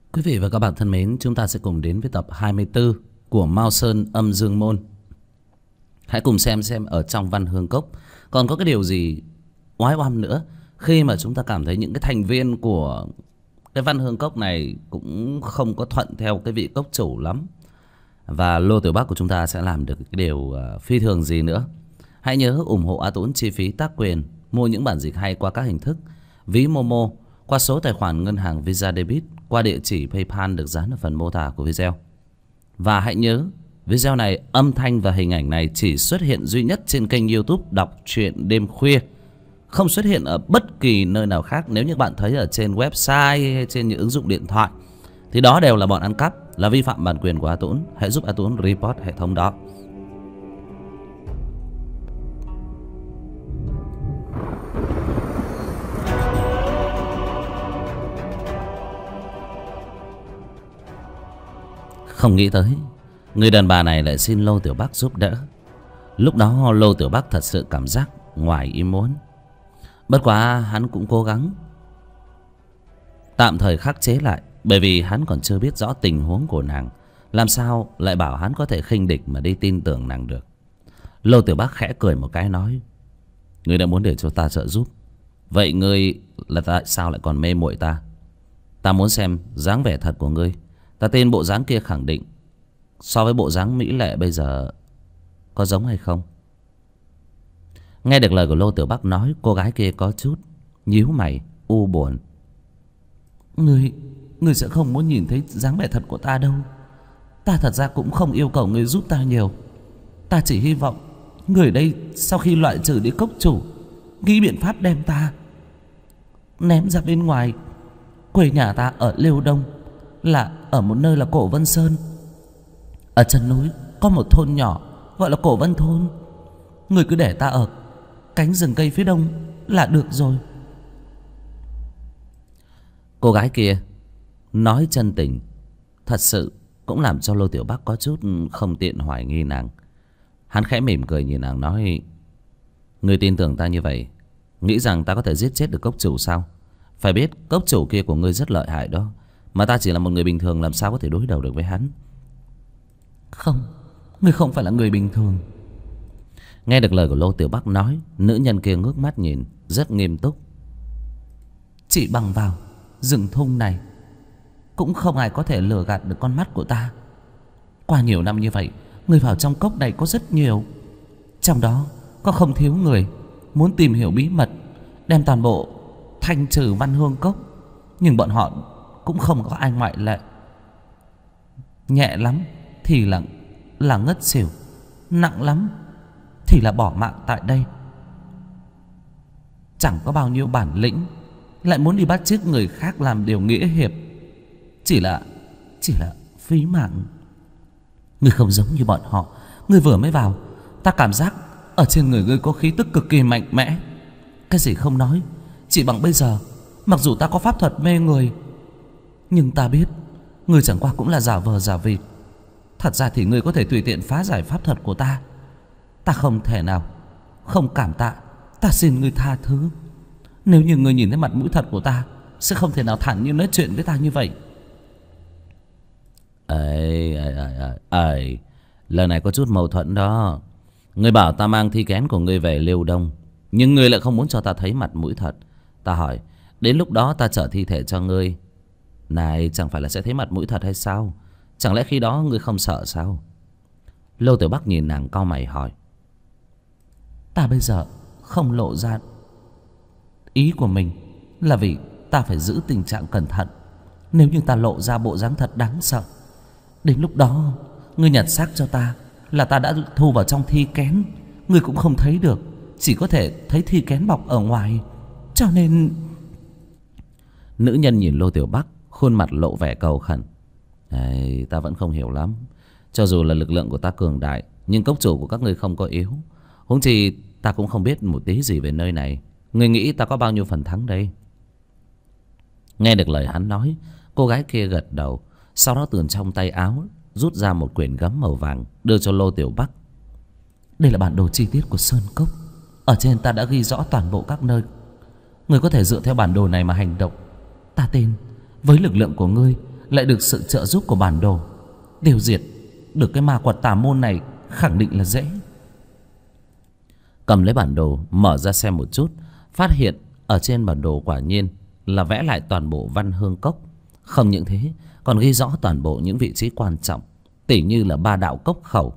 Quý vị và các bạn thân mến, chúng ta sẽ cùng đến với tập 24 của Mao Sơn Âm Dương Môn. Hãy cùng xem ở trong Văn Hương Cốc còn có cái điều gì oái oăm nữa, khi mà chúng ta cảm thấy những cái thành viên của cái Văn Hương Cốc này cũng không có thuận theo cái vị cốc chủ lắm. Và Lô Tiểu Bắc của chúng ta sẽ làm được cái điều phi thường gì nữa. Hãy nhớ ủng hộ A Tũng chi phí tác quyền mua những bản dịch hay qua các hình thức: ví Momo, qua số tài khoản ngân hàng Visa Debit, qua địa chỉ PayPal được dán ở phần mô tả của video. Và hãy nhớ, video này âm thanh và hình ảnh này chỉ xuất hiện duy nhất trên kênh YouTube Đọc Truyện Đêm Khuya, không xuất hiện ở bất kỳ nơi nào khác. Nếu như bạn thấy ở trên website hay trên những ứng dụng điện thoại thì đó đều là bọn ăn cắp, là vi phạm bản quyền của A Tũng. Hãy giúp A Tũng report hệ thống đó. Không nghĩ tới người đàn bà này lại xin Lô Tiểu Bắc giúp đỡ. Lúc đó Lô Tiểu Bắc thật sự cảm giác ngoài ý muốn. Bất quá hắn cũng cố gắng tạm thời khắc chế lại, bởi vì hắn còn chưa biết rõ tình huống của nàng, làm sao lại bảo hắn có thể khinh địch mà đi tin tưởng nàng được. Lô Tiểu Bắc khẽ cười một cái nói: "Ngươi đã muốn để cho ta trợ giúp, vậy ngươi là tại sao lại còn mê muội ta? Ta muốn xem dáng vẻ thật của ngươi. Ta tin bộ dáng kia khẳng định so với bộ dáng mỹ lệ bây giờ có giống hay không?" Nghe được lời của Lô Tiểu Bắc nói, cô gái kia có chút nhíu mày u buồn. Ngươi sẽ không muốn nhìn thấy dáng vẻ thật của ta đâu. Ta thật ra cũng không yêu cầu ngươi giúp ta nhiều. Ta chỉ hy vọng người đây sau khi loại trừ đi cốc chủ, nghĩ biện pháp đem ta ném ra bên ngoài. Quê nhà ta ở Liêu Đông, là ở một nơi là Cổ Vân Sơn. Ở chân núi có một thôn nhỏ gọi là Cổ Vân Thôn. Người cứ để ta ở cánh rừng cây phía đông là được rồi. Cô gái kia nói chân tình, thật sự cũng làm cho Lô Tiểu Bắc có chút không tiện hoài nghi nàng. Hắn khẽ mỉm cười nhìn nàng nói: "Ngươi tin tưởng ta như vậy, nghĩ rằng ta có thể giết chết được cốc chủ sao? Phải biết cốc chủ kia của ngươi rất lợi hại đó, mà ta chỉ là một người bình thường, làm sao có thể đối đầu được với hắn?" "Không, ngươi không phải là người bình thường." Nghe được lời của Lô Tiểu Bắc nói, nữ nhân kia ngước mắt nhìn rất nghiêm túc. "Chỉ bằng vào rừng thung này cũng không ai có thể lừa gạt được con mắt của ta. Qua nhiều năm như vậy, người vào trong cốc này có rất nhiều, trong đó có không thiếu người muốn tìm hiểu bí mật đem toàn bộ thanh trừ Văn Hương Cốc, nhưng bọn họ cũng không có ai ngoại lệ. Nhẹ lắm thì là ngất xỉu, nặng lắm thì là bỏ mạng tại đây. Chẳng có bao nhiêu bản lĩnh lại muốn đi bắt chước người khác làm điều nghĩa hiệp, chỉ là phí mạng. Ngươi không giống như bọn họ. Ngươi vừa mới vào, ta cảm giác ở trên người ngươi có khí tức cực kỳ mạnh mẽ. Cái gì không nói, chỉ bằng bây giờ, mặc dù ta có pháp thuật mê người, nhưng ta biết ngươi chẳng qua cũng là giả vờ giả vịt. Thật ra thì ngươi có thể tùy tiện phá giải pháp thuật của ta. Ta không thể nào không cảm tạ. Ta xin ngươi tha thứ. Nếu như ngươi nhìn thấy mặt mũi thật của ta, sẽ không thể nào thản nhiên nói chuyện với ta như vậy." Lời này có chút mâu thuẫn đó. Ngươi bảo ta mang thi kén của ngươi về Liêu Đông, nhưng ngươi lại không muốn cho ta thấy mặt mũi thật. Ta hỏi, đến lúc đó ta trở thi thể cho ngươi, này chẳng phải là sẽ thấy mặt mũi thật hay sao? Chẳng lẽ khi đó ngươi không sợ sao? Lô Tiểu Bắc nhìn nàng cau mày hỏi: "Ta bây giờ không lộ ra ý của mình là vì ta phải giữ tình trạng cẩn thận. Nếu như ta lộ ra bộ dáng thật đáng sợ, đến lúc đó ngươi nhặt xác cho ta là ta đã thu vào trong thi kén, ngươi cũng không thấy được, chỉ có thể thấy thi kén bọc ở ngoài. Cho nên..." Nữ nhân nhìn Lô Tiểu Bắc, khuôn mặt lộ vẻ cầu khẩn. Ta vẫn không hiểu lắm. Cho dù là lực lượng của ta cường đại, nhưng cốc chủ của các ngươi không có yếu. Huống chi ta cũng không biết một tí gì về nơi này. Ngươi nghĩ ta có bao nhiêu phần thắng đây?" Nghe được lời hắn nói, cô gái kia gật đầu, sau đó từ trong tay áo rút ra một quyển gấm màu vàng đưa cho Lô Tiểu Bắc. "Đây là bản đồ chi tiết của Sơn Cốc. Ở trên ta đã ghi rõ toàn bộ các nơi. Ngươi có thể dựa theo bản đồ này mà hành động. Ta tin với lực lượng của ngươi lại được sự trợ giúp của bản đồ. Tiêu diệt được cái ma quật tà môn này khẳng định là dễ. Cầm lấy bản đồ mở ra xem một chút, phát hiện ở trên bản đồ quả nhiên là vẽ lại toàn bộ Văn Hương Cốc. Không những thế, còn ghi rõ toàn bộ những vị trí quan trọng, tỉ như là Ba Đạo Cốc Khẩu,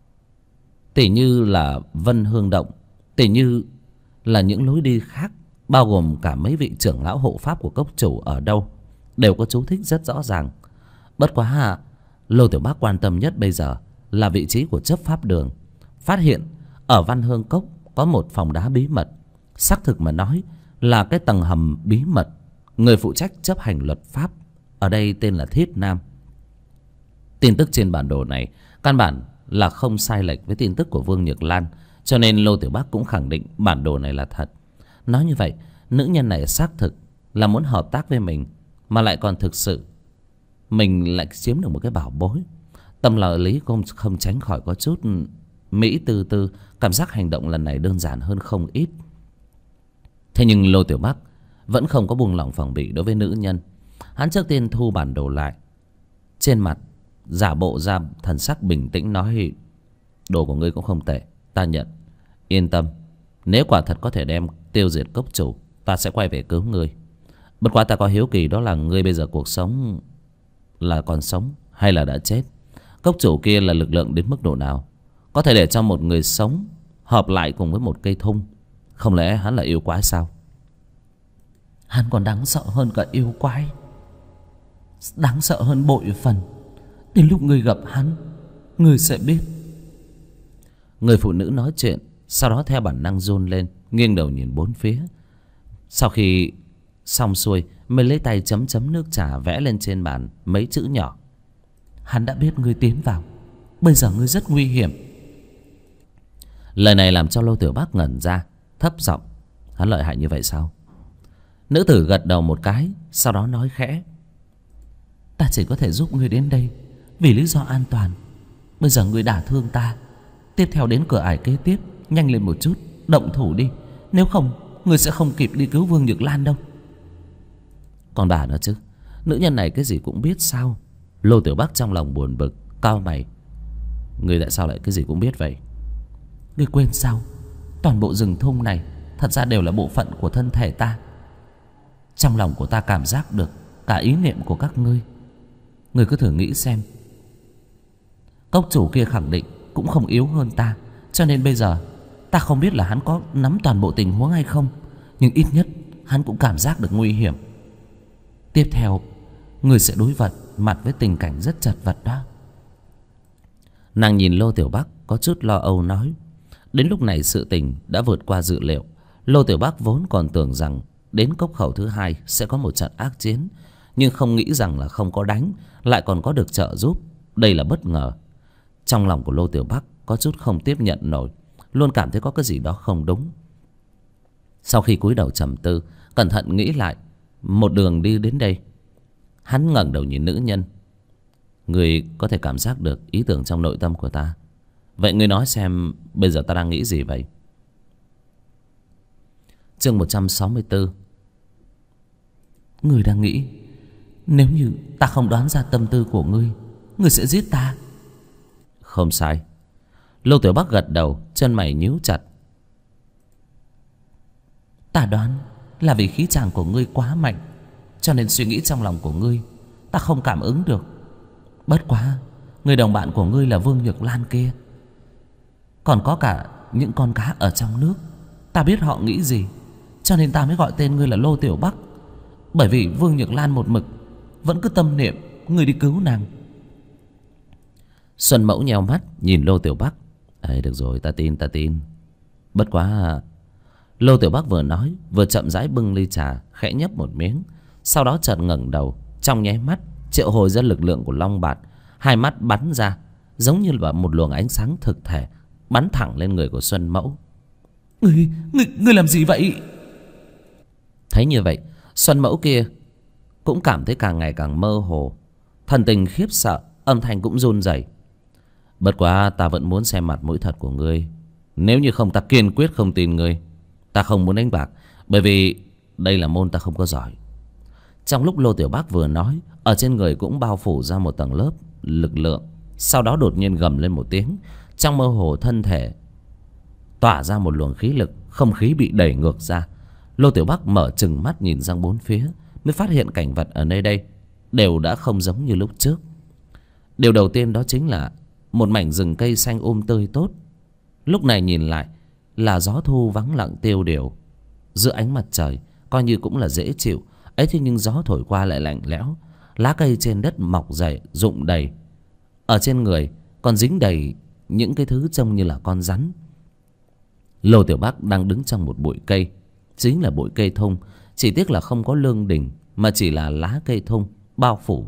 tỉ như là Vân Hương Động, tỉ như là những lối đi khác, bao gồm cả mấy vị trưởng lão hộ pháp của cốc chủ ở đâu, đều có chú thích rất rõ ràng. Bất quá Lô Tiểu Bác quan tâm nhất bây giờ là vị trí của chấp pháp đường. Phát hiện ở Văn Hương Cốc có một phòng đá bí mật, xác thực mà nói là cái tầng hầm bí mật. Người phụ trách chấp hành luật pháp ở đây tên là Thiết Nam. Tin tức trên bản đồ này căn bản là không sai lệch với tin tức của Vương Nhược Lan, cho nên Lô Tiểu Bác cũng khẳng định bản đồ này là thật. Nói như vậy, nữ nhân này xác thực là muốn hợp tác với mình, mà lại còn thực sự mình lại chiếm được một cái bảo bối. Tâm lợi lý không tránh khỏi có chút mỹ tư tư, cảm giác hành động lần này đơn giản hơn không ít. Thế nhưng Lô Tiểu Bác vẫn không có buông lỏng phòng bị đối với nữ nhân. Hắn trước tiên thu bản đồ lại, trên mặt giả bộ ra thần sắc bình tĩnh nói: đồ của ngươi cũng không tệ, ta nhận. Yên tâm, nếu quả thật có thể đem tiêu diệt cốc chủ, ta sẽ quay về cứu ngươi. Bất quá ta có hiếu kỳ, đó là ngươi bây giờ cuộc sống là còn sống hay là đã chết? Cốc chủ kia là lực lượng đến mức độ nào? Có thể để cho một người sống hợp lại cùng với một cây thung? Không lẽ hắn là yêu quái sao? Hắn còn đáng sợ hơn cả yêu quái, đáng sợ hơn bội phần. Đến lúc ngươi gặp hắn, ngươi sẽ biết. Người phụ nữ nói chuyện, sau đó theo bản năng run lên, nghiêng đầu nhìn bốn phía. Sau khi xong xuôi mới lấy tay chấm chấm nước trà vẽ lên trên bàn mấy chữ nhỏ: hắn đã biết ngươi tiến vào, bây giờ ngươi rất nguy hiểm. Lời này làm cho Lô Tiểu Bác ngẩn ra, thấp giọng: hắn lợi hại như vậy sao? Nữ tử gật đầu một cái, sau đó nói khẽ: ta chỉ có thể giúp ngươi đến đây vì lý do an toàn. Bây giờ ngươi đả thương ta, tiếp theo đến cửa ải kế tiếp, nhanh lên một chút, động thủ đi. Nếu không, ngươi sẽ không kịp đi cứu Vương Nhược Lan đâu. Còn bà nữa chứ, nữ nhân này cái gì cũng biết sao? Lô Tiểu Bác trong lòng buồn bực, cau mày: ngươi tại sao lại cái gì cũng biết vậy? Ngươi quên sao? Toàn bộ rừng thung này thật ra đều là bộ phận của thân thể ta. Trong lòng của ta cảm giác được cả ý niệm của các ngươi. Ngươi cứ thử nghĩ xem, cốc chủ kia khẳng định cũng không yếu hơn ta, cho nên bây giờ ta không biết là hắn có nắm toàn bộ tình huống hay không, nhưng ít nhất hắn cũng cảm giác được nguy hiểm. Tiếp theo, ngươi sẽ đối mặt với tình cảnh rất chật vật đó. Nàng nhìn Lô Tiểu Bác có chút lo âu nói. Đến lúc này sự tình đã vượt qua dự liệu. Lô Tiểu Bác vốn còn tưởng rằng đến cốc khẩu thứ hai sẽ có một trận ác chiến, nhưng không nghĩ rằng là không có đánh lại còn có được trợ giúp. Đây là bất ngờ. Trong lòng của Lô Tiểu Bác có chút không tiếp nhận nổi, luôn cảm thấy có cái gì đó không đúng. Sau khi cúi đầu trầm tư, cẩn thận nghĩ lại một đường đi đến đây, hắn ngẩng đầu nhìn nữ nhân: người có thể cảm giác được ý tưởng trong nội tâm của ta. Vậy ngươi nói xem bây giờ ta đang nghĩ gì vậy? Chương 164. Ngươi đang nghĩ nếu như ta không đoán ra tâm tư của ngươi, ngươi sẽ giết ta. Không sai. Lô Tiểu Bác gật đầu, chân mày nhíu chặt. Ta đoán là vì khí chàng của ngươi quá mạnh, cho nên suy nghĩ trong lòng của ngươi ta không cảm ứng được. Bất quá, người đồng bạn của ngươi là Vương Nhược Lan kia, còn có cả những con cá ở trong nước, ta biết họ nghĩ gì, cho nên ta mới gọi tên ngươi là Lô Tiểu Bác. Bởi vì Vương Nhược Lan một mực vẫn cứ tâm niệm ngươi đi cứu nàng. Xuân Mẫu nheo mắt nhìn Lô Tiểu Bác: được rồi, ta tin. Bất quá... Lô Tiểu Bác vừa nói vừa chậm rãi bưng ly trà, khẽ nhấp một miếng, sau đó chợt ngẩng đầu, trong nháy mắt triệu hồi ra lực lượng của Long Bạt. Hai mắt bắn ra giống như là một luồng ánh sáng thực thể, bắn thẳng lên người của Xuân Mẫu. Ngươi làm gì vậy? Thấy như vậy, Xuân Mẫu kia cũng cảm thấy càng ngày càng mơ hồ, thần tình khiếp sợ, âm thanh cũng run rẩy. Bất quá ta vẫn muốn xem mặt mũi thật của ngươi. Nếu như không, ta kiên quyết không tin ngươi. Ta không muốn đánh bạc, bởi vì đây là môn ta không có giỏi. Trong lúc Lô Tiểu Bác vừa nói, ở trên người cũng bao phủ ra một tầng lớp lực lượng. Sau đó đột nhiên gầm lên một tiếng. Trong mơ hồ thân thể tỏa ra một luồng khí lực, không khí bị đẩy ngược ra. Lô Tiểu Bắc mở trừng mắt nhìn sang bốn phía, mới phát hiện cảnh vật ở nơi đây đều đã không giống như lúc trước. Điều đầu tiên đó chính là một mảnh rừng cây xanh tươi tốt. Lúc này nhìn lại là gió thu vắng lặng tiêu điều. Giữa ánh mặt trời coi như cũng là dễ chịu ấy, thế nhưng gió thổi qua lại lạnh lẽo. Lá cây trên đất mọc dày rụng đầy, ở trên người còn dính đầy những cái thứ trông như là con rắn. Lô Tiểu Bắc đang đứng trong một bụi cây, chính là bụi cây thung. Chỉ tiếc là không có lương đình, mà chỉ là lá cây thung bao phủ.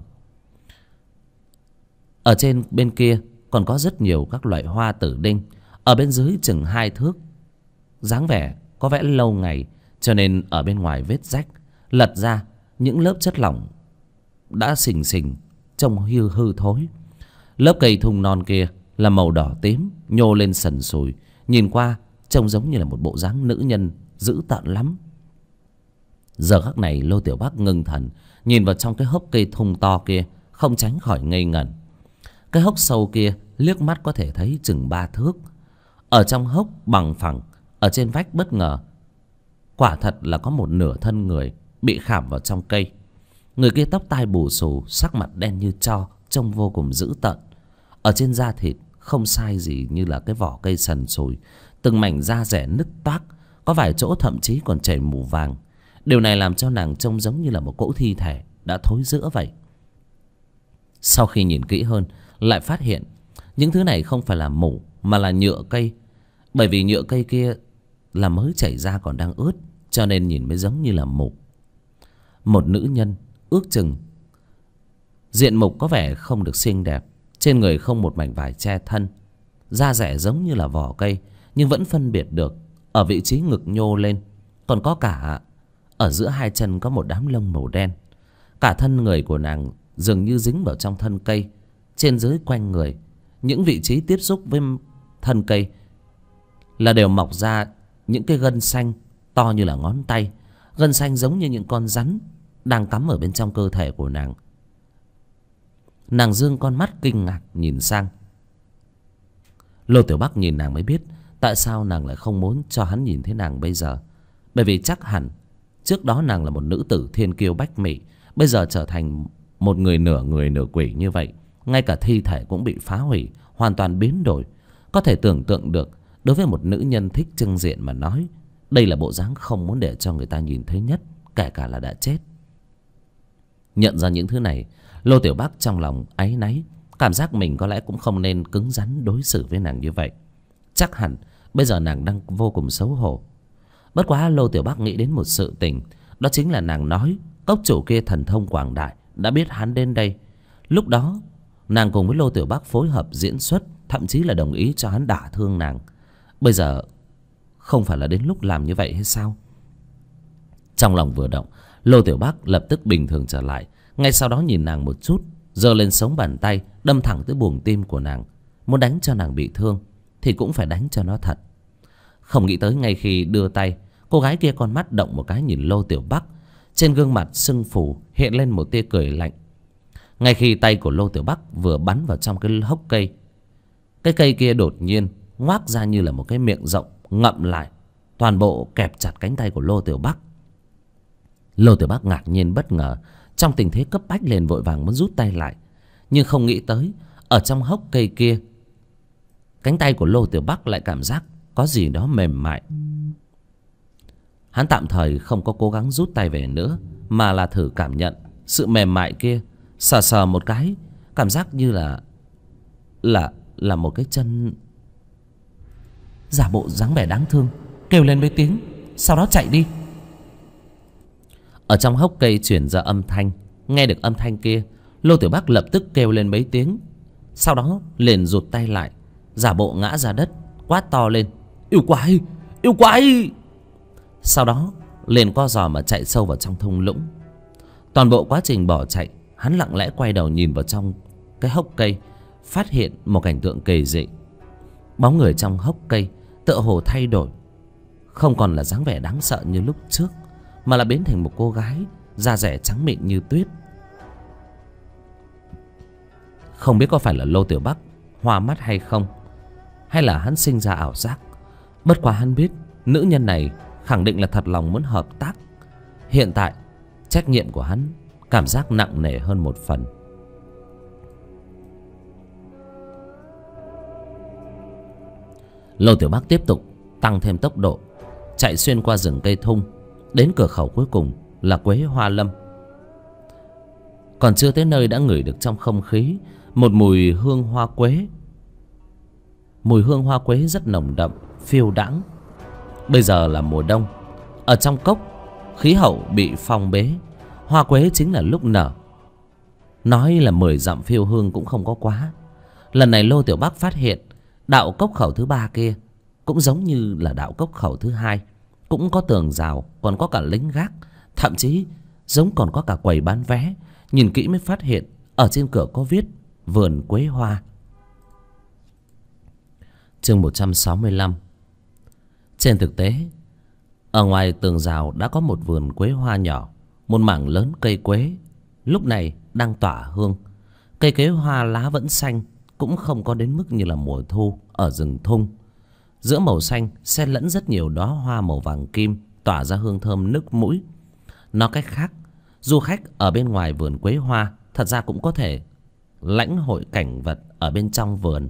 Ở trên bên kia còn có rất nhiều các loại hoa tử đinh. Ở bên dưới chừng 2 thước, dáng vẻ có vẻ lâu ngày, cho nên ở bên ngoài vết rách lật ra những lớp chất lỏng đã xình xình, trông hư thối. Lớp cây thung non kia là màu đỏ tím, nhô lên sần sùi, nhìn qua trông giống như là một bộ dáng nữ nhân dữ tợn lắm. Giờ khắc này Lô Tiểu Bắc ngưng thần nhìn vào trong cái hốc cây thung to kia, không tránh khỏi ngây ngẩn. Cái hốc sâu kia liếc mắt có thể thấy chừng 3 thước. Ở trong hốc bằng phẳng, ở trên vách bất ngờ quả thật là có một nửa thân người bị khảm vào trong cây. Người kia tóc tai bù xù, sắc mặt đen như tro, trông vô cùng dữ tợn. Ở trên da thịt không sai gì như là cái vỏ cây sần sùi, từng mảnh da rẻ nứt toác, có vài chỗ thậm chí còn chảy mù vàng. Điều này làm cho nàng trông giống như là một cỗ thi thể đã thối rữa vậy. Sau khi nhìn kỹ hơn, lại phát hiện những thứ này không phải là mủ mà là nhựa cây. Bởi vì nhựa cây kia là mới chảy ra còn đang ướt, cho nên nhìn mới giống như là mủ. Một nữ nhân ước chừng diện mục có vẻ không được xinh đẹp, trên người không một mảnh vải che thân, da rẻ giống như là vỏ cây, nhưng vẫn phân biệt được ở vị trí ngực nhô lên. Còn có cả ở giữa hai chân có một đám lông màu đen. Cả thân người của nàng dường như dính vào trong thân cây. Trên dưới quanh người, những vị trí tiếp xúc với thân cây là đều mọc ra những cái gân xanh to như là ngón tay. Gân xanh giống như những con rắn đang cắm ở bên trong cơ thể của nàng. Nàng dương con mắt kinh ngạc nhìn sang. Lô Tiểu Bắc nhìn nàng mới biết tại sao nàng lại không muốn cho hắn nhìn thấy nàng bây giờ. Bởi vì chắc hẳn trước đó nàng là một nữ tử thiên kiêu bách mỹ, bây giờ trở thành một người nửa quỷ như vậy. Ngay cả thi thể cũng bị phá hủy, hoàn toàn biến đổi. Có thể tưởng tượng được, đối với một nữ nhân thích trưng diện mà nói, đây là bộ dáng không muốn để cho người ta nhìn thấy nhất, kể cả là đã chết. Nhận ra những thứ này, Lô Tiểu Bắc trong lòng áy náy, cảm giác mình có lẽ cũng không nên cứng rắn đối xử với nàng như vậy. Chắc hẳn bây giờ nàng đang vô cùng xấu hổ. Bất quá Lô Tiểu Bắc nghĩ đến một sự tình, đó chính là nàng nói cốc chủ kia thần thông quảng đại, đã biết hắn đến đây. Lúc đó nàng cùng với Lô Tiểu Bắc phối hợp diễn xuất, thậm chí là đồng ý cho hắn đả thương nàng. Bây giờ không phải là đến lúc làm như vậy hay sao? Trong lòng vừa động, Lô Tiểu Bắc lập tức bình thường trở lại. Ngay sau đó nhìn nàng một chút, giơ lên sống bàn tay đâm thẳng tới buồng tim của nàng. Muốn đánh cho nàng bị thương thì cũng phải đánh cho nó thật. Không nghĩ tới ngay khi đưa tay, cô gái kia con mắt động một cái nhìn Lô Tiểu Bắc. Trên gương mặt sưng phù hiện lên một tia cười lạnh. Ngay khi tay của Lô Tiểu Bắc vừa bắn vào trong cái hốc cây, cái cây kia đột nhiên ngoác ra như là một cái miệng rộng ngậm lại, toàn bộ kẹp chặt cánh tay của Lô Tiểu Bắc. Lô Tiểu Bắc ngạc nhiên bất ngờ, trong tình thế cấp bách liền vội vàng muốn rút tay lại. Nhưng không nghĩ tới ở trong hốc cây kia, cánh tay của Lô Tiểu Bắc lại cảm giác có gì đó mềm mại. Hắn tạm thời không có cố gắng rút tay về nữa, mà là thử cảm nhận sự mềm mại kia. Sờ sờ một cái, cảm giác như là một cái chân. Giả bộ dáng vẻ đáng thương, kêu lên với tiếng, sau đó chạy đi. Ở trong hốc cây chuyển ra âm thanh. Nghe được âm thanh kia, Lô Tiểu Bắc lập tức kêu lên mấy tiếng, sau đó liền rụt tay lại, giả bộ ngã ra đất, quát to lên: Yêu quái! Yêu quái! Sau đó liền co giò mà chạy sâu vào trong thung lũng. Toàn bộ quá trình bỏ chạy, hắn lặng lẽ quay đầu nhìn vào trong cái hốc cây, phát hiện một cảnh tượng kỳ dị. Bóng người trong hốc cây tựa hồ thay đổi, không còn là dáng vẻ đáng sợ như lúc trước, mà là biến thành một cô gái da rẻ trắng mịn như tuyết. Không biết có phải là Lô Tiểu Bắc hoa mắt hay không, hay là hắn sinh ra ảo giác. Bất quá hắn biết nữ nhân này khẳng định là thật lòng muốn hợp tác. Hiện tại trách nhiệm của hắn cảm giác nặng nề hơn một phần. Lô Tiểu Bắc tiếp tục tăng thêm tốc độ, chạy xuyên qua rừng cây thung, đến cửa khẩu cuối cùng là Quế Hoa Lâm. Còn chưa tới nơi đã ngửi được trong không khí một mùi hương hoa quế. Mùi hương hoa quế rất nồng đậm, phiêu đãng. Bây giờ là mùa đông, ở trong cốc khí hậu bị phong bế, hoa quế chính là lúc nở. Nói là 10 dặm phiêu hương cũng không có quá. Lần này Lô Tiểu Bắc phát hiện đạo cốc khẩu thứ 3 kia cũng giống như là đạo cốc khẩu thứ 2, cũng có tường rào, còn có cả lính gác, thậm chí giống còn có cả quầy bán vé. Nhìn kỹ mới phát hiện ở trên cửa có viết vườn quế hoa. Chương 165. Trên thực tế, ở ngoài tường rào đã có một vườn quế hoa nhỏ, một mảng lớn cây quế lúc này đang tỏa hương. Cây quế hoa lá vẫn xanh, cũng không có đến mức như là mùa thu ở rừng thung. Giữa màu xanh xen lẫn rất nhiều đóa hoa màu vàng kim, tỏa ra hương thơm nức mũi. Nói cách khác, du khách ở bên ngoài vườn quế hoa thật ra cũng có thể lãnh hội cảnh vật ở bên trong vườn.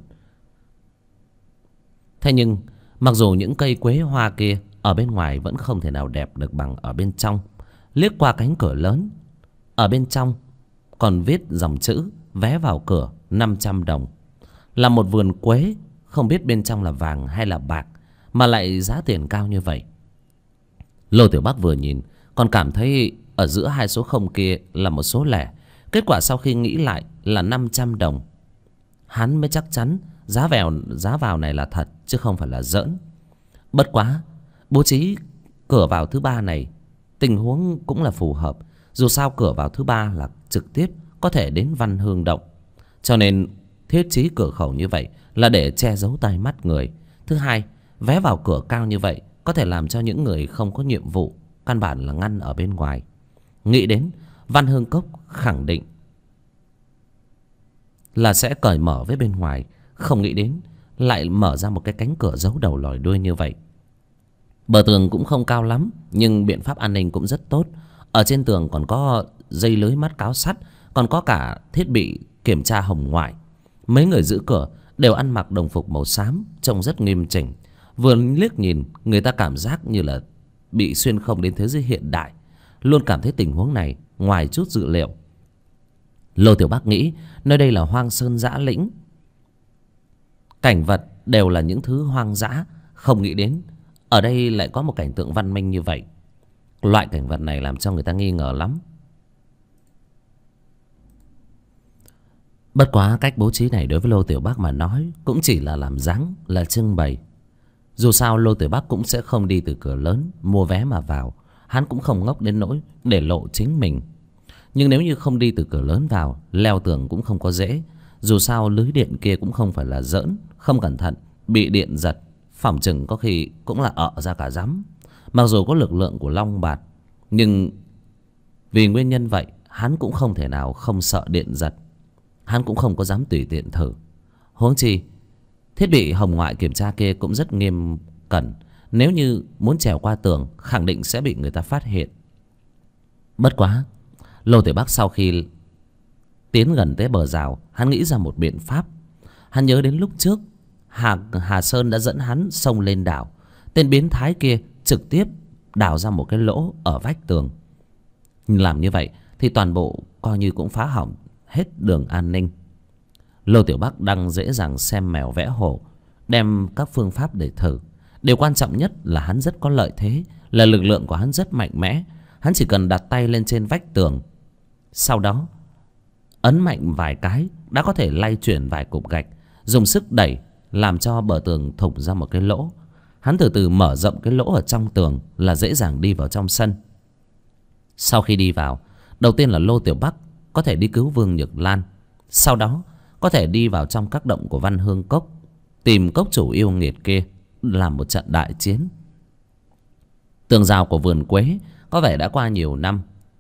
Thế nhưng mặc dù những cây quế hoa kia ở bên ngoài vẫn không thể nào đẹp được bằng ở bên trong. Liếc qua cánh cửa lớn, ở bên trong còn viết dòng chữ vé vào cửa 500 đồng. Là một vườn quế, không biết bên trong là vàng hay là bạc mà lại giá tiền cao như vậy. Lô Tiểu Bắc vừa nhìn còn cảm thấy ở giữa hai số không kia là một số lẻ. Kết quả sau khi nghĩ lại là 500 đồng. Hắn mới chắc chắn giá vào này là thật chứ không phải là giỡn. Bất quá bố trí cửa vào thứ 3 này tình huống cũng là phù hợp. Dù sao cửa vào thứ 3 là trực tiếp có thể đến Văn Hương Động, cho nên thiết trí cửa khẩu như vậy là để che giấu tai mắt người. Thứ hai, vé vào cửa cao như vậy có thể làm cho những người không có nhiệm vụ căn bản là ngăn ở bên ngoài. Nghĩ đến Văn Hương Cốc khẳng định là sẽ cởi mở với bên ngoài, không nghĩ đến lại mở ra một cái cánh cửa giấu đầu lòi đuôi như vậy. Bờ tường cũng không cao lắm, nhưng biện pháp an ninh cũng rất tốt. Ở trên tường còn có dây lưới mắt cáo sắt, còn có cả thiết bị kiểm tra hồng ngoại. Mấy người giữ cửa đều ăn mặc đồng phục màu xám, trông rất nghiêm chỉnh. Vừa liếc nhìn, người ta cảm giác như là bị xuyên không đến thế giới hiện đại. Luôn cảm thấy tình huống này ngoài chút dự liệu. Lô Tiểu Bắc nghĩ nơi đây là hoang sơn dã lĩnh, cảnh vật đều là những thứ hoang dã, không nghĩ đến ở đây lại có một cảnh tượng văn minh như vậy. Loại cảnh vật này làm cho người ta nghi ngờ lắm. Bất quá cách bố trí này đối với Lô Tiểu Bắc mà nói cũng chỉ là làm dáng, là trưng bày. Dù sao Lô Tiểu Bắc cũng sẽ không đi từ cửa lớn mua vé mà vào. Hắn cũng không ngốc đến nỗi để lộ chính mình. Nhưng nếu như không đi từ cửa lớn vào, leo tường cũng không có dễ. Dù sao lưới điện kia cũng không phải là giỡn, không cẩn thận bị điện giật, phỏng chừng có khi cũng là ra cả rắm. Mặc dù có lực lượng của Long Bạt, nhưng vì nguyên nhân vậy hắn cũng không thể nào không sợ điện giật. Hắn cũng không có dám tùy tiện thử. Huống chi thiết bị hồng ngoại kiểm tra kia cũng rất nghiêm cẩn. Nếu như muốn trèo qua tường khẳng định sẽ bị người ta phát hiện. Bất quá Lô Tiểu Bắc sau khi tiến gần tới bờ rào, hắn nghĩ ra một biện pháp. Hắn nhớ đến lúc trước Hà Sơn đã dẫn hắn xông lên đảo. Tên biến thái kia trực tiếp đào ra một cái lỗ ở vách tường. Làm như vậy thì toàn bộ coi như cũng phá hỏng hết đường an ninh. Lô Tiểu Bắc đang dễ dàng xem mèo vẽ hổ, đem các phương pháp để thử. Điều quan trọng nhất là hắn rất có lợi thế, là lực lượng của hắn rất mạnh mẽ. Hắn chỉ cần đặt tay lên trên vách tường, sau đó ấn mạnh vài cái đã có thể lay chuyển vài cục gạch, dùng sức đẩy làm cho bờ tường thủng ra một cái lỗ. Hắn từ từ mở rộng cái lỗ ở trong tường là dễ dàng đi vào trong sân. Sau khi đi vào, đầu tiên là Lô Tiểu Bắc có thể đi cứu Vương Nhược Lan. Sau đó có thể đi vào trong các động của Văn Hương Cốc, tìm cốc chủ yêu nghiệt kia làm một trận đại chiến. Tường rào của vườn quế có vẻ đã qua nhiều năm.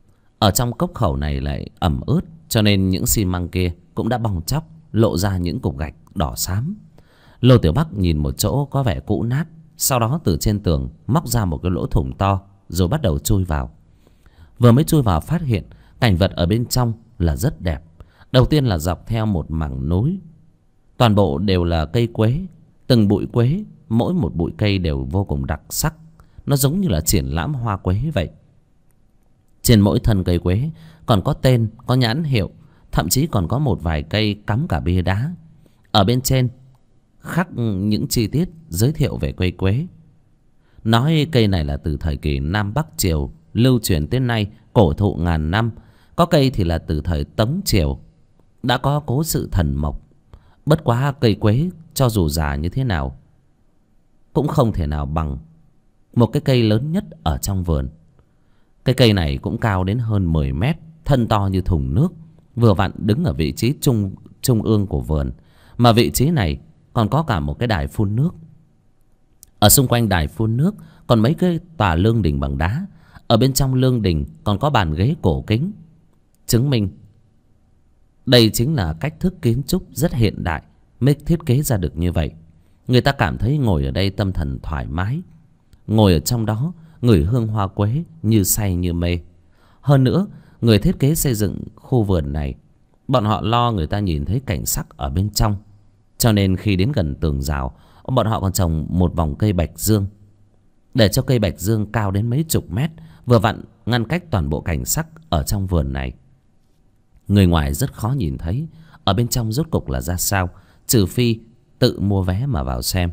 Ở trong cốc khẩu này lại ẩm ướt, cho nên những xi măng kia cũng đã bong tróc, lộ ra những cục gạch đỏ xám. Lô Tiểu Bắc nhìn một chỗ có vẻ cũ nát, sau đó từ trên tường móc ra một cái lỗ thủng to, rồi bắt đầu chui vào. Vừa mới chui vào phát hiện cảnh vật ở bên trong là rất đẹp. Đầu tiên là dọc theo một mảng núi, toàn bộ đều là cây quế. Từng bụi quế, mỗi một bụi cây đều vô cùng đặc sắc. Nó giống như là triển lãm hoa quế vậy. Trên mỗi thân cây quế còn có tên, có nhãn hiệu, thậm chí còn có một vài cây cắm cả bia đá. Ở bên trên khắc những chi tiết giới thiệu về cây quế. Nói cây này là từ thời kỳ Nam Bắc Triều lưu truyền tới nay, cổ thụ ngàn năm. Có cây thì là từ thời Tống Triều, đã có cố sự thần mộc. Bất quá cây quế cho dù già như thế nào cũng không thể nào bằng một cái cây lớn nhất ở trong vườn. Cái cây này cũng cao đến hơn 10 mét, thân to như thùng nước, vừa vặn đứng ở vị trí trung ương của vườn. Mà vị trí này còn có cả một cái đài phun nước. Ở xung quanh đài phun nước còn mấy cái tòa lương đình bằng đá. Ở bên trong lương đình còn có bàn ghế cổ kính, chứng minh đây chính là cách thức kiến trúc rất hiện đại mới thiết kế ra được như vậy. Người ta cảm thấy ngồi ở đây tâm thần thoải mái, ngồi ở trong đó ngửi hương hoa quế như say như mê. Hơn nữa, người thiết kế xây dựng khu vườn này, bọn họ lo người ta nhìn thấy cảnh sắc ở bên trong, cho nên khi đến gần tường rào, bọn họ còn trồng một vòng cây bạch dương, để cho cây bạch dương cao đến mấy chục mét, vừa vặn ngăn cách toàn bộ cảnh sắc ở trong vườn này. Người ngoài rất khó nhìn thấy ở bên trong rốt cục là ra sao, trừ phi tự mua vé mà vào xem.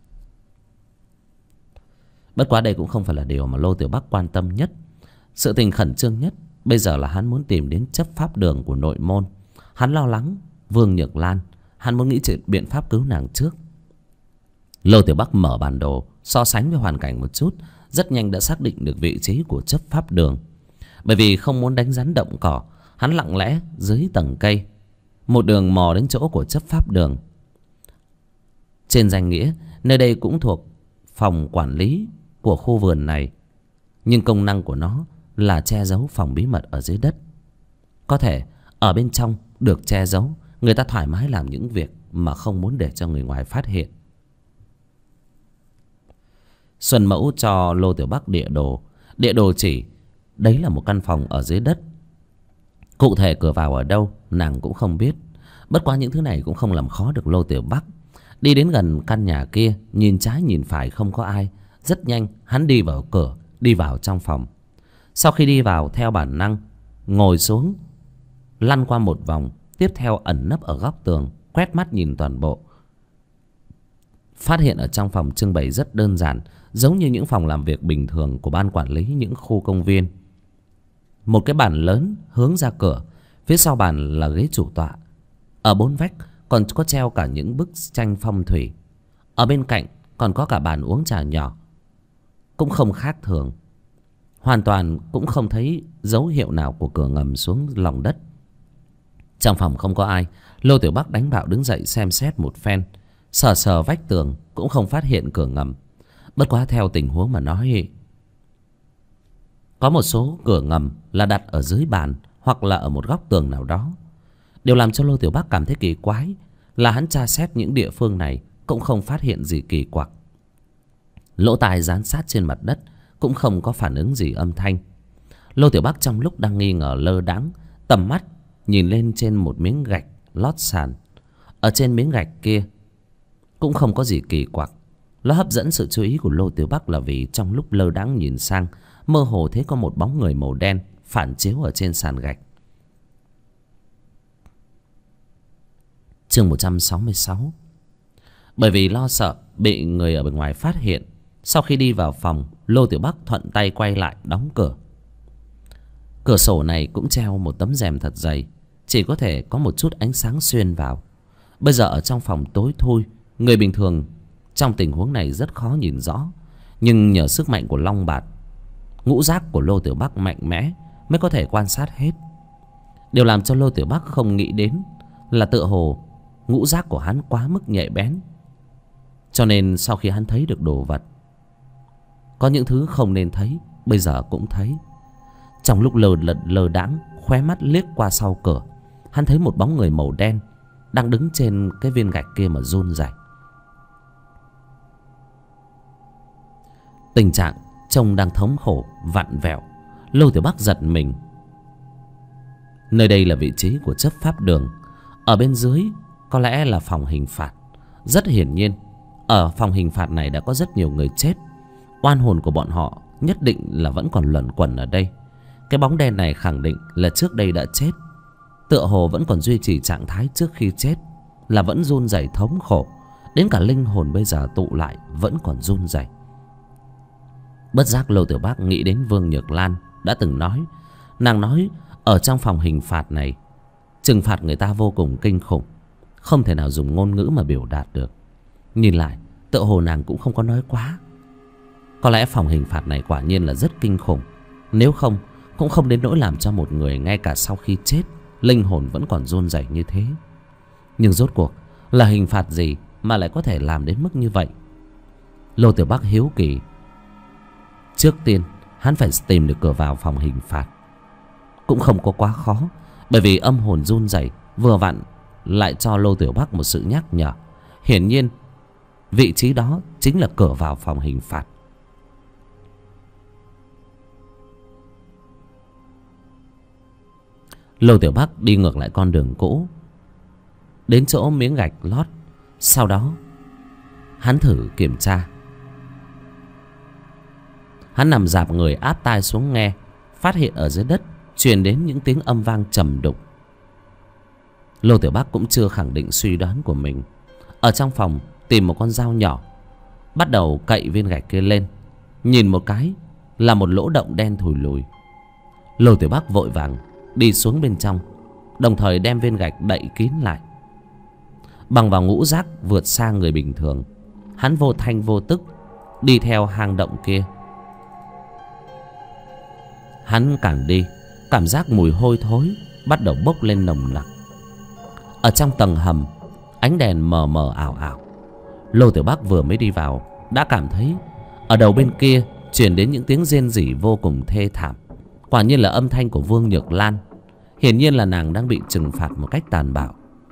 Bất quá đây cũng không phải là điều mà Lô Tiểu Bắc quan tâm nhất. Sự tình khẩn trương nhất bây giờ là hắn muốn tìm đến chấp pháp đường của nội môn. Hắn lo lắng Vương Nhược Lan, hắn muốn nghĩ chuyện biện pháp cứu nàng trước. Lô Tiểu Bắc mở bản đồ so sánh với hoàn cảnh một chút, rất nhanh đã xác định được vị trí của chấp pháp đường. Bởi vì không muốn đánh rắn động cỏ, hắn lặng lẽ dưới tầng cây một đường mò đến chỗ của chấp pháp đường. Trên danh nghĩa nơi đây cũng thuộc phòng quản lý của khu vườn này, nhưng công năng của nó là che giấu phòng bí mật ở dưới đất. Có thể ở bên trong được che giấu, người ta thoải mái làm những việc mà không muốn để cho người ngoài phát hiện. Xuân Mẫu cho Lô Tiểu Bắc địa đồ. Địa đồ chỉ đấy là một căn phòng ở dưới đất. Cụ thể cửa vào ở đâu nàng cũng không biết. Bất quá những thứ này cũng không làm khó được Lô Tiểu Bắc. Đi đến gần căn nhà kia, nhìn trái nhìn phải không có ai. Rất nhanh hắn đi vào cửa, đi vào trong phòng. Sau khi đi vào, theo bản năng ngồi xuống, lăn qua một vòng, tiếp theo ẩn nấp ở góc tường, quét mắt nhìn toàn bộ. Phát hiện ở trong phòng trưng bày rất đơn giản, giống như những phòng làm việc bình thường của ban quản lý những khu công viên. Một cái bàn lớn hướng ra cửa, phía sau bàn là ghế chủ tọa. Ở bốn vách còn có treo cả những bức tranh phong thủy. Ở bên cạnh còn có cả bàn uống trà nhỏ, cũng không khác thường. Hoàn toàn cũng không thấy dấu hiệu nào của cửa ngầm xuống lòng đất. Trong phòng không có ai. Lô Tiểu Bắc đánh bạo đứng dậy xem xét một phen, sờ sờ vách tường cũng không phát hiện cửa ngầm. Bất quá theo tình huống mà nói, có một số cửa ngầm là đặt ở dưới bàn hoặc là ở một góc tường nào đó. Điều làm cho Lô Tiểu Bắc cảm thấy kỳ quái là hắn tra xét những địa phương này cũng không phát hiện gì kỳ quặc. Lỗ tai dán sát trên mặt đất cũng không có phản ứng gì âm thanh. Lô Tiểu Bắc trong lúc đang nghi ngờ lơ đãng, tầm mắt nhìn lên trên một miếng gạch lót sàn. Ở trên miếng gạch kia cũng không có gì kỳ quặc. Nó hấp dẫn sự chú ý của Lô Tiểu Bắc là vì trong lúc lơ đãng nhìn sang, mơ hồ thấy có một bóng người màu đen phản chiếu ở trên sàn gạch. Chương 166. Bởi vì lo sợ bị người ở bên ngoài phát hiện, sau khi đi vào phòng, Lô Tiểu Bắc thuận tay quay lại đóng cửa. Cửa sổ này cũng treo một tấm rèm thật dày, chỉ có thể có một chút ánh sáng xuyên vào. Bây giờ ở trong phòng tối thui, người bình thường trong tình huống này rất khó nhìn rõ. Nhưng nhờ sức mạnh của long bạt, ngũ giác của Lô Tiểu Bắc mạnh mẽ mới có thể quan sát hết. Điều làm cho Lô Tiểu Bắc không nghĩ đến là tựa hồ ngũ giác của hắn quá mức nhạy bén, cho nên sau khi hắn thấy được đồ vật, có những thứ không nên thấy bây giờ cũng thấy. Trong lúc lơ đãng, khóe mắt liếc qua sau cửa, hắn thấy một bóng người màu đen đang đứng trên cái viên gạch kia mà run rẩy. Tình trạng trông đang thống khổ, vặn vẹo. Lô Tiểu Bắc giật mình. Nơi đây là vị trí của chấp pháp đường. Ở bên dưới có lẽ là phòng hình phạt. Rất hiển nhiên, ở phòng hình phạt này đã có rất nhiều người chết. Oan hồn của bọn họ nhất định là vẫn còn luẩn quẩn ở đây. Cái bóng đen này khẳng định là trước đây đã chết. Tựa hồ vẫn còn duy trì trạng thái trước khi chết, là vẫn run rẩy thống khổ. Đến cả linh hồn bây giờ tụ lại vẫn còn run rẩy. Bất giác Lô Tiểu Bắc nghĩ đến Vương Nhược Lan đã từng nói. Nàng nói ở trong phòng hình phạt này, trừng phạt người ta vô cùng kinh khủng, không thể nào dùng ngôn ngữ mà biểu đạt được. Nhìn lại tựa hồ nàng cũng không có nói quá. Có lẽ phòng hình phạt này quả nhiên là rất kinh khủng. Nếu không cũng không đến nỗi làm cho một người ngay cả sau khi chết linh hồn vẫn còn run rẩy như thế. Nhưng rốt cuộc là hình phạt gì mà lại có thể làm đến mức như vậy? Lô Tiểu Bắc hiếu kỳ. Trước tiên hắn phải tìm được cửa vào phòng hình phạt. Cũng không có quá khó, bởi vì âm hồn run rẩy vừa vặn lại cho Lô Tiểu Bắc một sự nhắc nhở. Hiển nhiên vị trí đó chính là cửa vào phòng hình phạt. Lô Tiểu Bắc đi ngược lại con đường cũ, đến chỗ miếng gạch lót. Sau đó hắn thử kiểm tra. Hắn nằm rạp người áp tai xuống nghe, phát hiện ở dưới đất truyền đến những tiếng âm vang trầm đục. Lô Tiểu Bắc cũng chưa khẳng định suy đoán của mình. Ở trong phòng tìm một con dao nhỏ, bắt đầu cậy viên gạch kia lên. Nhìn một cái là một lỗ động đen thùi lùi. Lô Tiểu Bắc vội vàng đi xuống bên trong, đồng thời đem viên gạch đậy kín lại. Bằng vào ngũ giác vượt xa người bình thường, hắn vô thanh vô tức đi theo hang động kia. Hắn càng đi, cảm giác mùi hôi thối bắt đầu bốc lên nồng nặc. Ở trong tầng hầm, ánh đèn mờ mờ ảo ảo. Lô Tiểu Bắc vừa mới đi vào đã cảm thấy ở đầu bên kia truyền đến những tiếng rên rỉ vô cùng thê thảm. Quả nhiên là âm thanh của Vương Nhược Lan. Hiển nhiên là nàng đang bị trừng phạt một cách tàn bạo.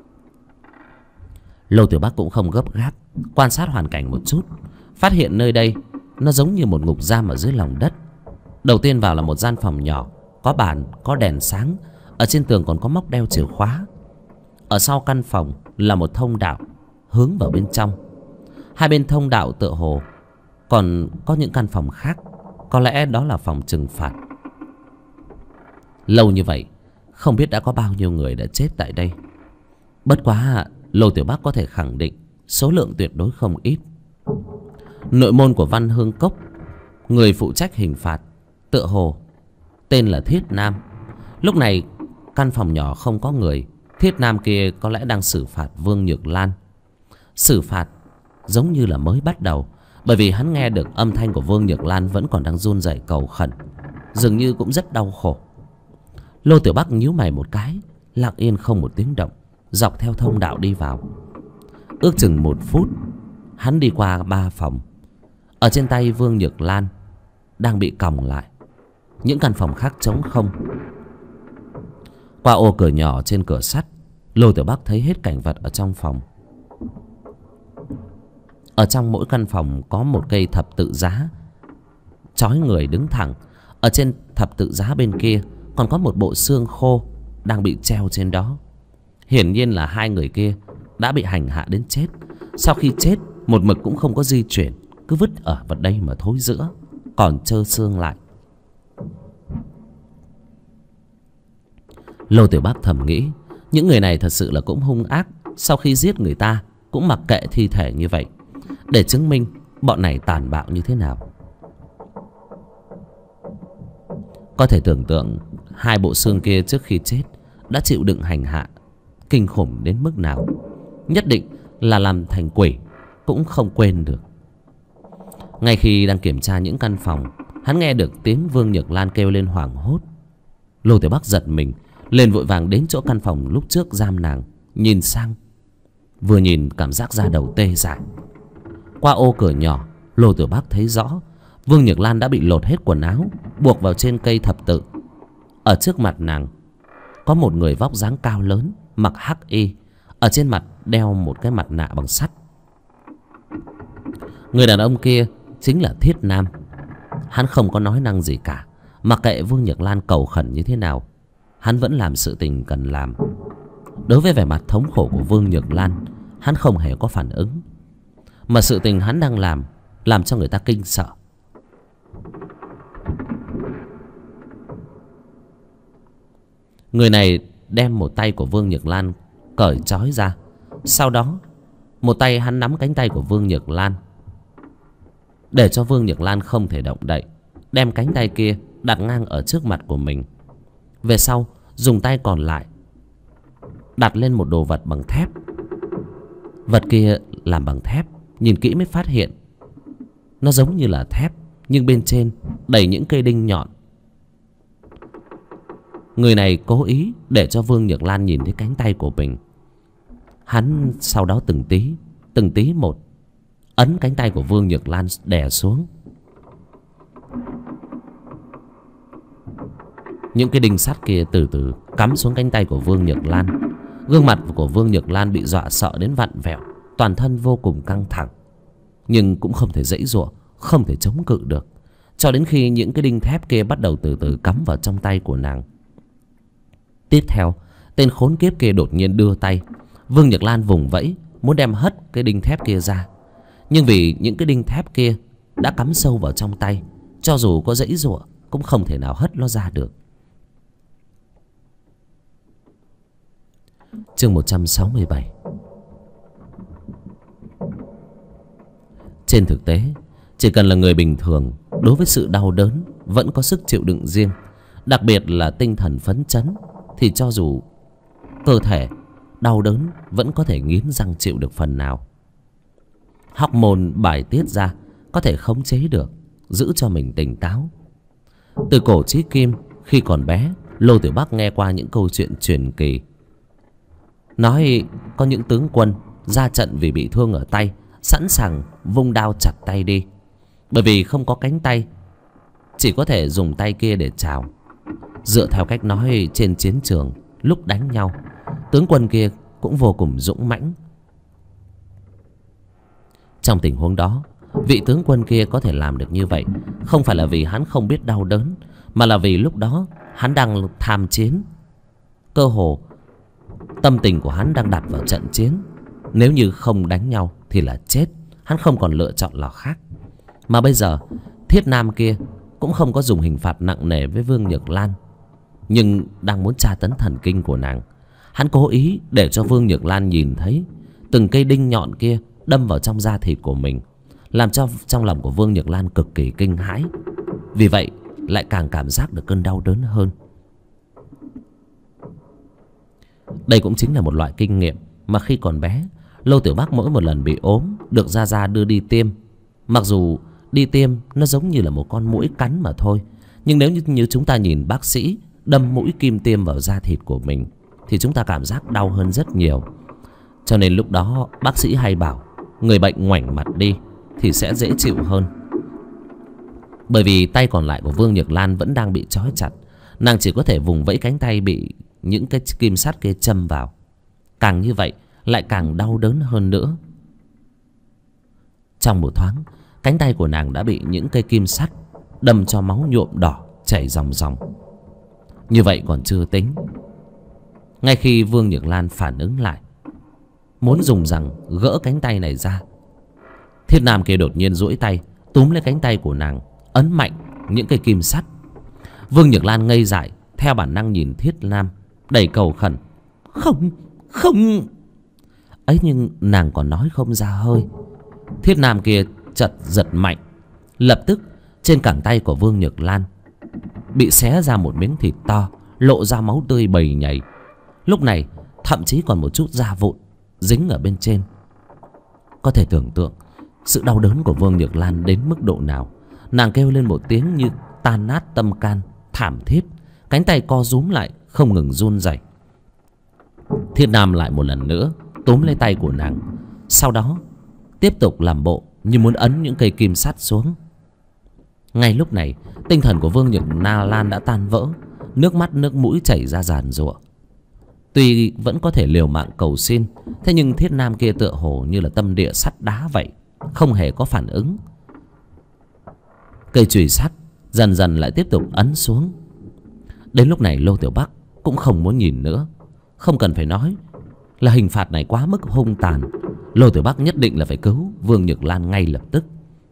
Lô Tiểu Bắc cũng không gấp gáp, quan sát hoàn cảnh một chút, phát hiện nơi đây nó giống như một ngục giam ở dưới lòng đất. Đầu tiên vào là một gian phòng nhỏ, có bàn, có đèn sáng, ở trên tường còn có móc đeo chìa khóa. Ở sau căn phòng là một thông đạo hướng vào bên trong. Hai bên thông đạo tựa hồ còn có những căn phòng khác, có lẽ đó là phòng trừng phạt. Lâu như vậy, không biết đã có bao nhiêu người đã chết tại đây. Bất quá Lô Tiểu Bắc có thể khẳng định số lượng tuyệt đối không ít. Nội môn của Văn Hương Cốc, người phụ trách hình phạt tựa hồ tên là Thiết Nam. Lúc này căn phòng nhỏ không có người. Thiết Nam kia có lẽ đang xử phạt Vương Nhược Lan. Xử phạt giống như là mới bắt đầu, bởi vì hắn nghe được âm thanh của Vương Nhược Lan vẫn còn đang run rẩy cầu khẩn, dường như cũng rất đau khổ. Lô Tiểu Bắc nhíu mày một cái, lặng yên không một tiếng động, dọc theo thông đạo đi vào. Ước chừng 1 phút, hắn đi qua 3 phòng. Ở trên tay Vương Nhược Lan đang bị còng lại, những căn phòng khác trống không. Qua ô cửa nhỏ trên cửa sắt, Lô Tiểu Bắc thấy hết cảnh vật ở trong phòng. Ở trong mỗi căn phòng có một cây thập tự giá trói người đứng thẳng. Ở trên thập tự giá bên kia còn có một bộ xương khô đang bị treo trên đó. Hiển nhiên là hai người kia đã bị hành hạ đến chết. Sau khi chết một mực cũng không có di chuyển, cứ vứt ở vật đây mà thối rữa, còn trơ xương lại. Lô Tiểu Bắc thầm nghĩ, những người này thật sự là cũng hung ác. Sau khi giết người ta cũng mặc kệ thi thể như vậy, để chứng minh bọn này tàn bạo như thế nào. Có thể tưởng tượng hai bộ xương kia trước khi chết đã chịu đựng hành hạ kinh khủng đến mức nào. Nhất định là làm thành quỷ cũng không quên được. Ngay khi đang kiểm tra những căn phòng, hắn nghe được tiếng Vương Nhược Lan kêu lên hoảng hốt. Lô Tiểu Bắc giật mình, liền vội vàng đến chỗ căn phòng lúc trước giam nàng, nhìn sang. Vừa nhìn cảm giác da đầu tê dại. Qua ô cửa nhỏ, Lô Tiểu Bắc thấy rõ Vương Nhược Lan đã bị lột hết quần áo, buộc vào trên cây thập tự. Ở trước mặt nàng có một người vóc dáng cao lớn, mặc hắc y, ở trên mặt đeo một cái mặt nạ bằng sắt. Người đàn ông kia chính là Thiết Nam. Hắn không có nói năng gì cả, mặc kệ Vương Nhược Lan cầu khẩn như thế nào, hắn vẫn làm sự tình cần làm. Đối với vẻ mặt thống khổ của Vương Nhược Lan, hắn không hề có phản ứng, mà sự tình hắn đang làm cho người ta kinh sợ. Người này đem một tay của Vương Nhược Lan cởi trói ra. Sau đó một tay hắn nắm cánh tay của Vương Nhược Lan, để cho Vương Nhược Lan không thể động đậy, đem cánh tay kia đặt ngang ở trước mặt của mình. Về sau dùng tay còn lại đặt lên một đồ vật bằng thép. Vật kia làm bằng thép, nhìn kỹ mới phát hiện nó giống như là thép, nhưng bên trên đầy những cây đinh nhọn. Người này cố ý để cho Vương Nhược Lan nhìn thấy cánh tay của mình. Hắn sau đó từng tí một ấn cánh tay của Vương Nhược Lan đè xuống. Những cái đinh sắt kia từ từ cắm xuống cánh tay của Vương Nhược Lan. Gương mặt của Vương Nhược Lan bị dọa sợ đến vặn vẹo, toàn thân vô cùng căng thẳng, nhưng cũng không thể giãy giụa, không thể chống cự được, cho đến khi những cái đinh thép kia bắt đầu từ từ cắm vào trong tay của nàng. Tiếp theo, tên khốn kiếp kia đột nhiên đưa tay. Vương Nhược Lan vùng vẫy muốn đem hất cái đinh thép kia ra, nhưng vì những cái đinh thép kia đã cắm sâu vào trong tay, cho dù có giãy giụa cũng không thể nào hất nó ra được. Chương 167. Trên thực tế, chỉ cần là người bình thường, đối với sự đau đớn vẫn có sức chịu đựng riêng, đặc biệt là tinh thần phấn chấn, thì cho dù cơ thể đau đớn vẫn có thể nghiến răng chịu được phần nào. Hormone bài tiết ra có thể khống chế được, giữ cho mình tỉnh táo. Từ cổ chí kim, khi còn bé, Lô Tiểu Bắc nghe qua những câu chuyện truyền kỳ, nói có những tướng quân ra trận vì bị thương ở tay, sẵn sàng vung đao chặt tay đi, bởi vì không có cánh tay, chỉ có thể dùng tay kia để chào. Dựa theo cách nói trên chiến trường, lúc đánh nhau, tướng quân kia cũng vô cùng dũng mãnh. Trong tình huống đó, vị tướng quân kia có thể làm được như vậy, không phải là vì hắn không biết đau đớn, mà là vì lúc đó hắn đang tham chiến. Cơ hồ tâm tình của hắn đang đặt vào trận chiến. Nếu như không đánh nhau thì là chết, hắn không còn lựa chọn nào khác. Mà bây giờ Thiết Nam kia cũng không có dùng hình phạt nặng nề với Vương Nhược Lan, nhưng đang muốn tra tấn thần kinh của nàng. Hắn cố ý để cho Vương Nhược Lan nhìn thấy từng cây đinh nhọn kia đâm vào trong da thịt của mình, làm cho trong lòng của Vương Nhược Lan cực kỳ kinh hãi. Vì vậy lại càng cảm giác được cơn đau đớn hơn. Đây cũng chính là một loại kinh nghiệm mà khi còn bé, Lô Tiểu Bắc mỗi một lần bị ốm được Gia Gia đưa đi tiêm. Mặc dù đi tiêm nó giống như là một con muỗi cắn mà thôi, nhưng nếu như chúng ta nhìn bác sĩ đâm mũi kim tiêm vào da thịt của mình thì chúng ta cảm giác đau hơn rất nhiều. Cho nên lúc đó bác sĩ hay bảo người bệnh ngoảnh mặt đi thì sẽ dễ chịu hơn. Bởi vì tay còn lại của Vương Nhược Lan vẫn đang bị trói chặt, nàng chỉ có thể vùng vẫy cánh tay bị những cái kim sắt kia châm vào. Càng như vậy lại càng đau đớn hơn nữa. Trong một thoáng, cánh tay của nàng đã bị những cây kim sắt đâm cho máu nhuộm đỏ chảy ròng ròng. Như vậy còn chưa tính, ngay khi Vương Nhược Lan phản ứng lại, muốn dùng rằng gỡ cánh tay này ra, Thiết Nam kia đột nhiên duỗi tay túm lấy cánh tay của nàng, ấn mạnh những cây kim sắt. Vương Nhược Lan ngây dại, theo bản năng nhìn Thiết Nam, đầy cầu khẩn: Không, không. Ấy nhưng nàng còn nói không ra hơi. Thiết Nam kia chợt giật mạnh, lập tức trên cẳng tay của Vương Nhược Lan bị xé ra một miếng thịt to, lộ ra máu tươi bầy nhầy. Lúc này thậm chí còn một chút da vụn dính ở bên trên. Có thể tưởng tượng sự đau đớn của Vương Nhược Lan đến mức độ nào. Nàng kêu lên một tiếng như tan nát tâm can, thảm thiết, cánh tay co rúm lại không ngừng run rẩy. Thiết Nam lại một lần nữa túm lấy tay của nàng, sau đó tiếp tục làm bộ như muốn ấn những cây kim sắt xuống. Ngay lúc này tinh thần của Vương Nhược Lan đã tan vỡ. nước mắt nước mũi chảy ra giàn giụa. Tuy vẫn có thể liều mạng cầu xin, thế nhưng thiết nam kia tựa hồ như là tâm địa sắt đá vậy, không hề có phản ứng. Cây chùy sắt dần dần lại tiếp tục ấn xuống. Đến lúc này Lô Tiểu Bắc cũng không muốn nhìn nữa. Không cần phải nói là hình phạt này quá mức hung tàn. Lô Tiểu Bắc nhất định là phải cứu Vương Nhược Lan ngay lập tức.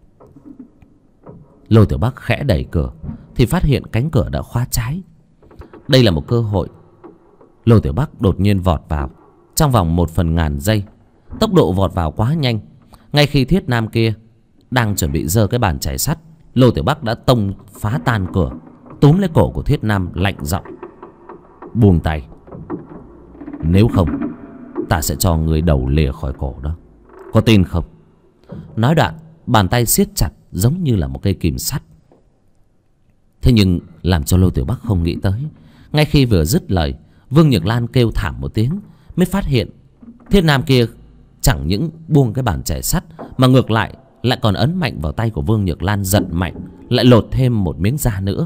Lô Tiểu Bắc khẽ đẩy cửa thì phát hiện cánh cửa đã khóa trái. Đây là một cơ hội. Lô Tiểu Bắc đột nhiên vọt vào. Trong vòng 1/1000 giây, tốc độ vọt vào quá nhanh. Ngay khi thiết nam kia đang chuẩn bị giơ cái bàn chải sắt, Lô Tiểu Bắc đã tông phá tan cửa, túm lấy cổ của thiết nam lạnh giọng: "Buông tay, nếu không ta sẽ cho người đầu lìa khỏi cổ đó, có tin không?" Nói đoạn, bàn tay siết chặt giống như là một cây kìm sắt. Thế nhưng làm cho Lô Tiểu Bắc không nghĩ tới, ngay khi vừa dứt lời, Vương Nhược Lan kêu thảm một tiếng, mới phát hiện thiết nam kia chẳng những buông cái bàn chải sắt mà ngược lại còn ấn mạnh vào tay của Vương Nhược Lan, giật mạnh, lại lột thêm một miếng da nữa.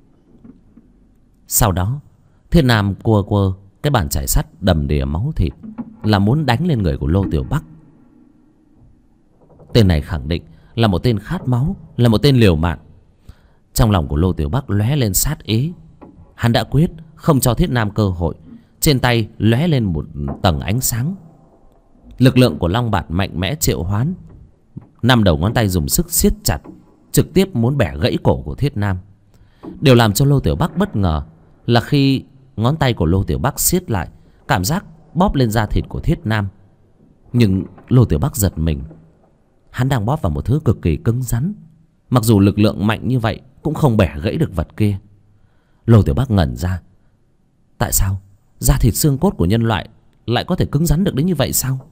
Sau đó thiết nam cua quơ cái bàn chải sắt đầm đìa máu thịt, là muốn đánh lên người của Lô Tiểu Bắc. Tên này khẳng định là một tên khát máu, là một tên liều mạng. Trong lòng của Lô Tiểu Bắc lóe lên sát ý. Hắn đã quyết không cho thiết nam cơ hội. Trên tay lóe lên một tầng ánh sáng. Lực lượng của Long Bạt mạnh mẽ triệu hoán. 5 đầu ngón tay dùng sức siết chặt, trực tiếp muốn bẻ gãy cổ của thiết nam. Điều làm cho Lô Tiểu Bắc bất ngờ là khi ngón tay của Lô Tiểu Bắc siết lại, cảm giác bóp lên da thịt của thiết nam. Nhưng Lô Tiểu Bắc giật mình. Hắn đang bóp vào một thứ cực kỳ cứng rắn. Mặc dù lực lượng mạnh như vậy cũng không bẻ gãy được vật kia. Lô Tiểu Bắc ngẩn ra. Tại sao da thịt xương cốt của nhân loại lại có thể cứng rắn được đến như vậy sao?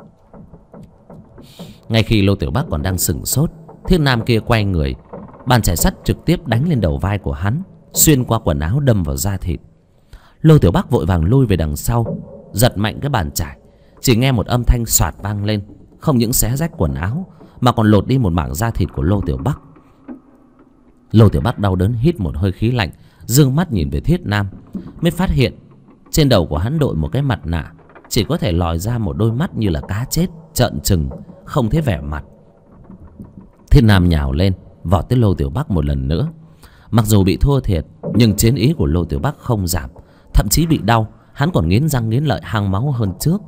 Ngay khi Lô Tiểu Bắc còn đang sửng sốt, thiết nam kia quay người, bàn chải sắt trực tiếp đánh lên đầu vai của hắn, xuyên qua quần áo đâm vào da thịt. Lô Tiểu Bắc vội vàng lui về đằng sau, giật mạnh cái bàn chải. Chỉ nghe một âm thanh xoạt vang lên, không những xé rách quần áo mà còn lột đi một mảng da thịt của Lô Tiểu Bắc. Lô Tiểu Bắc đau đớn hít một hơi khí lạnh, dương mắt nhìn về thiết nam, mới phát hiện trên đầu của hắn đội một cái mặt nạ, chỉ có thể lòi ra một đôi mắt như là cá chết trợn trừng, không thấy vẻ mặt. Thiết nam nhào lên vọt tới Lô Tiểu Bắc một lần nữa. Mặc dù bị thua thiệt, nhưng chiến ý của Lô Tiểu Bắc không giảm, thậm chí bị đau hắn còn nghiến răng nghiến lợi hăng máu hơn trước.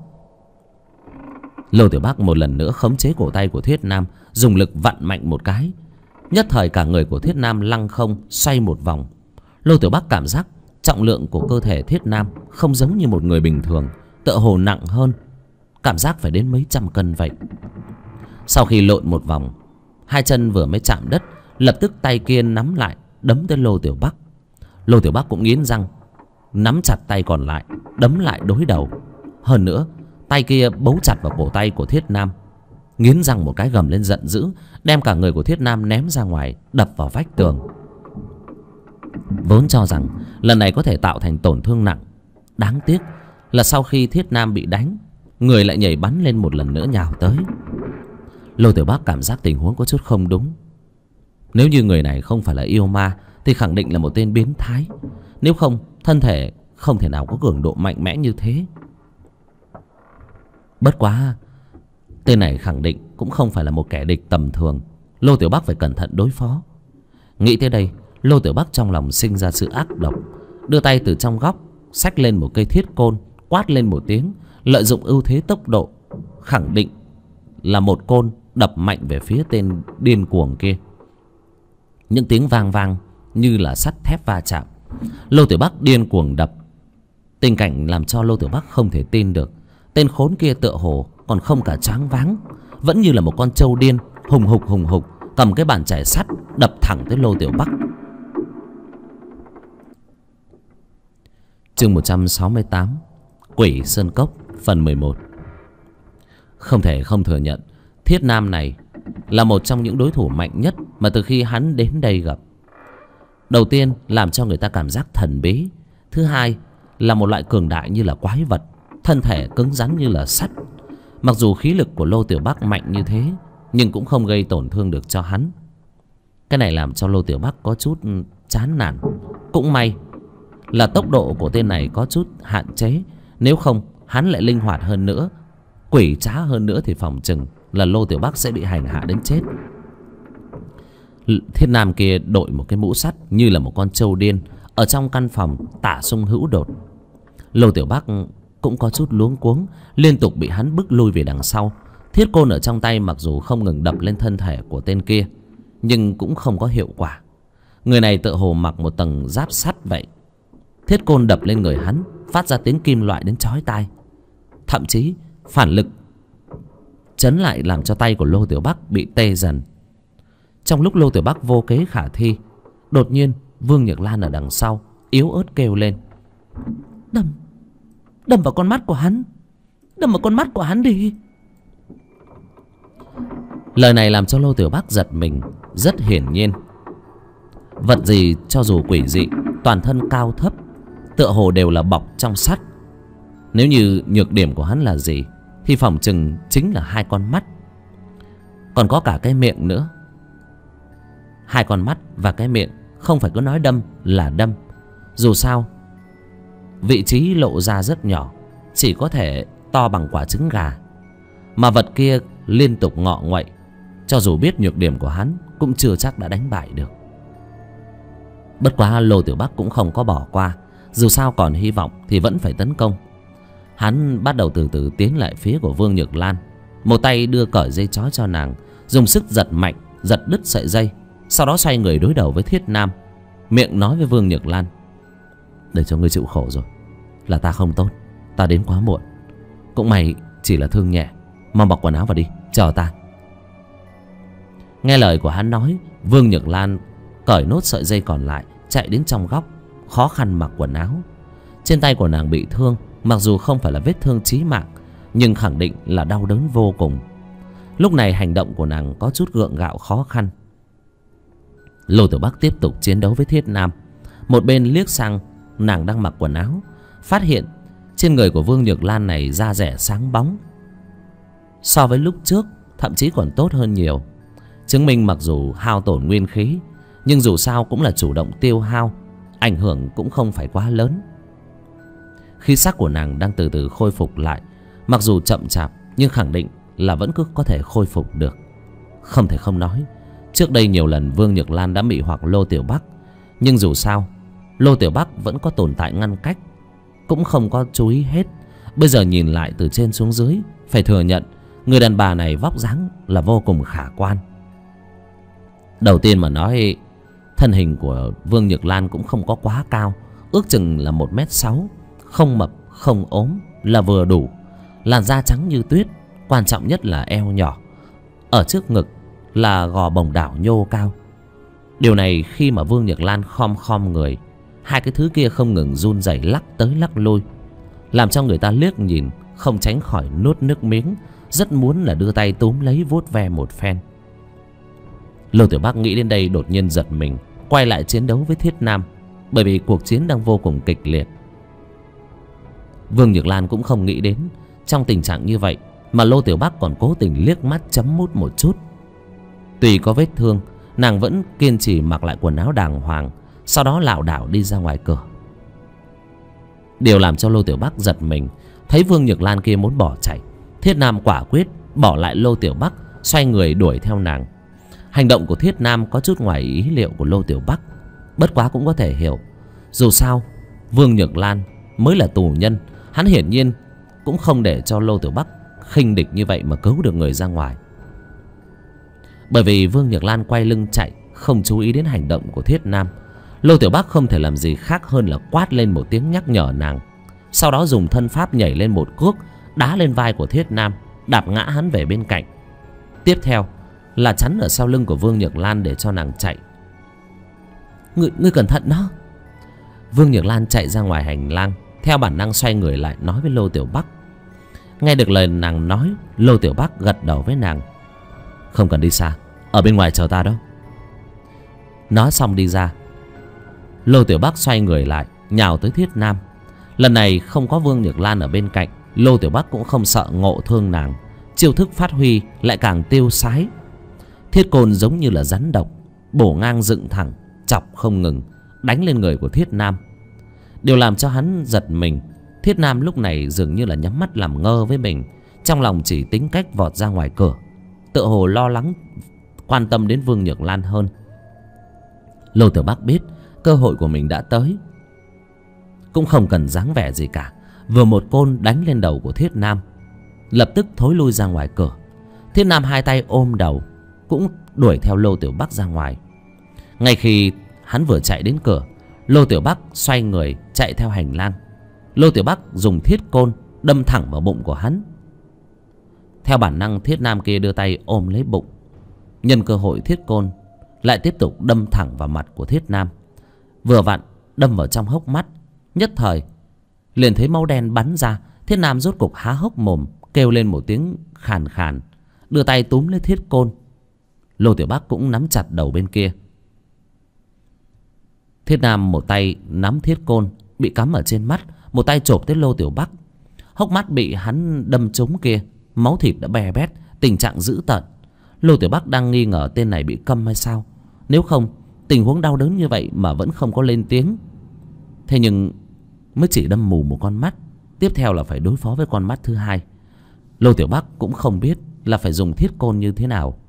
Lô Tiểu Bắc một lần nữa khống chế cổ tay của thiết nam, dùng lực vặn mạnh một cái. Nhất thời cả người của thiết nam lăng không xoay một vòng. Lô Tiểu Bắc cảm giác trọng lượng của cơ thể thiết nam không giống như một người bình thường, tựa hồ nặng hơn, cảm giác phải đến mấy trăm cân vậy. Sau khi lộn một vòng, hai chân vừa mới chạm đất, lập tức tay kia nắm lại đấm tới Lô Tiểu Bắc. Lô Tiểu Bắc cũng nghiến răng, nắm chặt tay còn lại, đấm lại đối đầu. Hơn nữa tay kia bấu chặt vào cổ tay của thiết nam, nghiến răng một cái gầm lên giận dữ, đem cả người của thiết nam ném ra ngoài, đập vào vách tường. Vốn cho rằng lần này có thể tạo thành tổn thương nặng, đáng tiếc là sau khi thiết nam bị đánh, người lại nhảy bắn lên một lần nữa nhào tới. Lô Tiểu Bắc cảm giác tình huống có chút không đúng. Nếu như người này không phải là yêu ma thì khẳng định là một tên biến thái. Nếu không, thân thể không thể nào có cường độ mạnh mẽ như thế. Bất quá tên này khẳng định cũng không phải là một kẻ địch tầm thường. Lô Tiểu Bắc phải cẩn thận đối phó. Nghĩ tới đây, Lô Tiểu Bắc trong lòng sinh ra sự ác độc, đưa tay từ trong góc xách lên một cây thiết côn, quát lên một tiếng, lợi dụng ưu thế tốc độ, khẳng định là một côn đập mạnh về phía tên điên cuồng kia. Những tiếng vang vang như là sắt thép va chạm. Lô Tiểu Bắc điên cuồng đập. Tình cảnh làm cho Lô Tiểu Bắc không thể tin được. Tên khốn kia tựa hồ còn không cả choáng váng, vẫn như là một con trâu điên, hùng hục cầm cái bàn chải sắt đập thẳng tới Lô Tiểu Bắc. Chương 168, Quỷ Sơn Cốc, phần 11. Không thể không thừa nhận, thiết nam này là một trong những đối thủ mạnh nhất mà từ khi hắn đến đây gặp. Đầu tiên làm cho người ta cảm giác thần bí. Thứ hai là một loại cường đại như là quái vật, thân thể cứng rắn như là sắt. Mặc dù khí lực của Lô Tiểu Bắc mạnh như thế, nhưng cũng không gây tổn thương được cho hắn. Cái này làm cho Lô Tiểu Bắc có chút chán nản. Cũng may là tốc độ của tên này có chút hạn chế. Nếu không hắn lại linh hoạt hơn nữa, quỷ trá hơn nữa, thì phòng chừng là Lô Tiểu Bắc sẽ bị hành hạ đến chết. Thiết nam kia đội một cái mũ sắt như là một con trâu điên ở trong căn phòng tả sung hữu đột. Lô Tiểu Bắc cũng có chút luống cuống, liên tục bị hắn bức lui về đằng sau. Thiết côn ở trong tay mặc dù không ngừng đập lên thân thể của tên kia, nhưng cũng không có hiệu quả. Người này tựa hồ mặc một tầng giáp sắt vậy. Thiết côn đập lên người hắn phát ra tiếng kim loại đến chói tai. Thậm chí phản lực chấn lại làm cho tay của Lô Tiểu Bắc bị tê dần. Trong lúc Lô Tiểu Bắc vô kế khả thi, đột nhiên Vương Nhược Lan ở đằng sau yếu ớt kêu lên: Đâm vào con mắt của hắn, đâm vào con mắt của hắn đi. Lời này làm cho Lô Tiểu Bắc giật mình. Rất hiển nhiên, vật gì cho dù quỷ dị, toàn thân cao thấp, tựa hồ đều là bọc trong sắt. Nếu như nhược điểm của hắn là gì, thì phỏng chừng chính là hai con mắt. Còn có cả cái miệng nữa. Hai con mắt và cái miệng không phải cứ nói đâm là đâm. Dù sao vị trí lộ ra rất nhỏ, chỉ có thể to bằng quả trứng gà. Mà vật kia liên tục ngọ nguậy, cho dù biết nhược điểm của hắn cũng chưa chắc đã đánh bại được. Bất quá Lô Tiểu Bắc cũng không có bỏ qua. Dù sao còn hy vọng thì vẫn phải tấn công. Hắn bắt đầu từ từ tiến lại phía của Vương Nhược Lan. Một tay đưa cởi dây trói cho nàng, dùng sức giật mạnh, giật đứt sợi dây. Sau đó xoay người đối đầu với Thiết Nam, miệng nói với Vương Nhược Lan: Để cho ngươi chịu khổ rồi. Là ta không tốt, ta đến quá muộn. Cũng may chỉ là thương nhẹ, mau mặc quần áo vào đi, chờ ta. Nghe lời của hắn nói, Vương Nhược Lan cởi nốt sợi dây còn lại, chạy đến trong góc, khó khăn mặc quần áo. Trên tay của nàng bị thương, mặc dù không phải là vết thương chí mạng, nhưng khẳng định là đau đớn vô cùng. Lúc này hành động của nàng có chút gượng gạo khó khăn. Lô Tiểu Bắc tiếp tục chiến đấu với Thiết Nam. Một bên liếc sang nàng đang mặc quần áo, phát hiện trên người của Vương Nhược Lan này da rẻ sáng bóng, so với lúc trước thậm chí còn tốt hơn nhiều. Chứng minh mặc dù hao tổn nguyên khí, nhưng dù sao cũng là chủ động tiêu hao, ảnh hưởng cũng không phải quá lớn. Khí sắc của nàng đang từ từ khôi phục lại, mặc dù chậm chạp nhưng khẳng định là vẫn cứ có thể khôi phục được. Không thể không nói, trước đây nhiều lần Vương Nhược Lan đã mị hoặc Lô Tiểu Bắc, nhưng dù sao Lô Tiểu Bắc vẫn có tồn tại ngăn cách, cũng không có chú ý hết. Bây giờ nhìn lại từ trên xuống dưới, phải thừa nhận người đàn bà này vóc dáng là vô cùng khả quan. Đầu tiên mà nói, thân hình của Vương Nhược Lan cũng không có quá cao, ước chừng là 1m6, không mập không ốm, là vừa đủ. Làn da trắng như tuyết, quan trọng nhất là eo nhỏ, ở trước ngực là gò bồng đảo nhô cao. Điều này khi mà Vương Nhược Lan khom người, hai cái thứ kia không ngừng run rẩy lắc tới lắc lui, làm cho người ta liếc nhìn không tránh khỏi nuốt nước miếng, rất muốn là đưa tay túm lấy vuốt ve một phen. Lô Tiểu Bắc nghĩ đến đây đột nhiên giật mình, quay lại chiến đấu với Thiết Nam, bởi vì cuộc chiến đang vô cùng kịch liệt. Vương Nhược Lan cũng không nghĩ đến trong tình trạng như vậy mà Lô Tiểu Bắc còn cố tình liếc mắt chấm mút một chút. Tuy có vết thương, nàng vẫn kiên trì mặc lại quần áo đàng hoàng, sau đó lảo đảo đi ra ngoài cửa. Điều làm cho Lô Tiểu Bắc giật mình, thấy Vương Nhược Lan kia muốn bỏ chạy, Thiết Nam quả quyết bỏ lại Lô Tiểu Bắc, xoay người đuổi theo nàng. Hành động của Thiết Nam có chút ngoài ý liệu của Lô Tiểu Bắc, bất quá cũng có thể hiểu. Dù sao Vương Nhược Lan mới là tù nhân, hắn hiển nhiên cũng không để cho Lô Tiểu Bắc khinh địch như vậy mà cứu được người ra ngoài. Bởi vì Vương Nhược Lan quay lưng chạy, không chú ý đến hành động của Thiết Nam, Lô Tiểu Bắc không thể làm gì khác hơn là quát lên một tiếng nhắc nhở nàng, sau đó dùng thân pháp nhảy lên một cước, đá lên vai của Thiết Nam, đạp ngã hắn về bên cạnh. Tiếp theo là chắn ở sau lưng của Vương Nhược Lan để cho nàng chạy. Ngươi cẩn thận đó. Vương Nhược Lan chạy ra ngoài hành lang, theo bản năng xoay người lại nói với Lô Tiểu Bắc. Nghe được lời nàng nói, Lô Tiểu Bắc gật đầu với nàng. Không cần đi xa, ở bên ngoài chờ ta đó. Nói xong đi ra. Lô Tiểu Bắc xoay người lại, nhào tới Thiết Nam. Lần này không có Vương Nhược Lan ở bên cạnh, Lô Tiểu Bắc cũng không sợ ngộ thương nàng, chiêu thức phát huy lại càng tiêu sái. Thiết côn giống như là rắn độc, bổ ngang dựng thẳng, chọc không ngừng, đánh lên người của Thiết Nam. Điều làm cho hắn giật mình, Thiết Nam lúc này dường như là nhắm mắt làm ngơ với mình, trong lòng chỉ tính cách vọt ra ngoài cửa, tựa hồ lo lắng quan tâm đến Vương Nhược Lan hơn. Lô Tiểu Bắc biết cơ hội của mình đã tới, cũng không cần dáng vẻ gì cả, vừa một côn đánh lên đầu của Thiết Nam, lập tức thối lui ra ngoài cửa. Thiết Nam hai tay ôm đầu cũng đuổi theo Lô Tiểu Bắc ra ngoài. Ngay khi hắn vừa chạy đến cửa, Lô Tiểu Bắc xoay người chạy theo hành lang. Lô Tiểu Bắc dùng thiết côn đâm thẳng vào bụng của hắn. Theo bản năng, Thiết Nam kia đưa tay ôm lấy bụng, nhân cơ hội thiết côn lại tiếp tục đâm thẳng vào mặt của Thiết Nam, vừa vặn đâm vào trong hốc mắt. Nhất thời liền thấy máu đen bắn ra. Thiết Nam rốt cục há hốc mồm kêu lên một tiếng khàn khàn, đưa tay túm lấy thiết côn. Lô Tiểu Bắc cũng nắm chặt đầu bên kia. Thiết Nam một tay nắm thiết côn bị cắm ở trên mắt, một tay chộp tới Lô Tiểu Bắc. Hốc mắt bị hắn đâm trúng kia, máu thịt đã bè bét, tình trạng dữ tợn. Lô Tiểu Bắc đang nghi ngờ tên này bị câm hay sao, nếu không tình huống đau đớn như vậy mà vẫn không có lên tiếng. Thế nhưng mới chỉ đâm mù một con mắt, tiếp theo là phải đối phó với con mắt thứ hai. Lô Tiểu Bắc cũng không biết là phải dùng thiết côn như thế nào,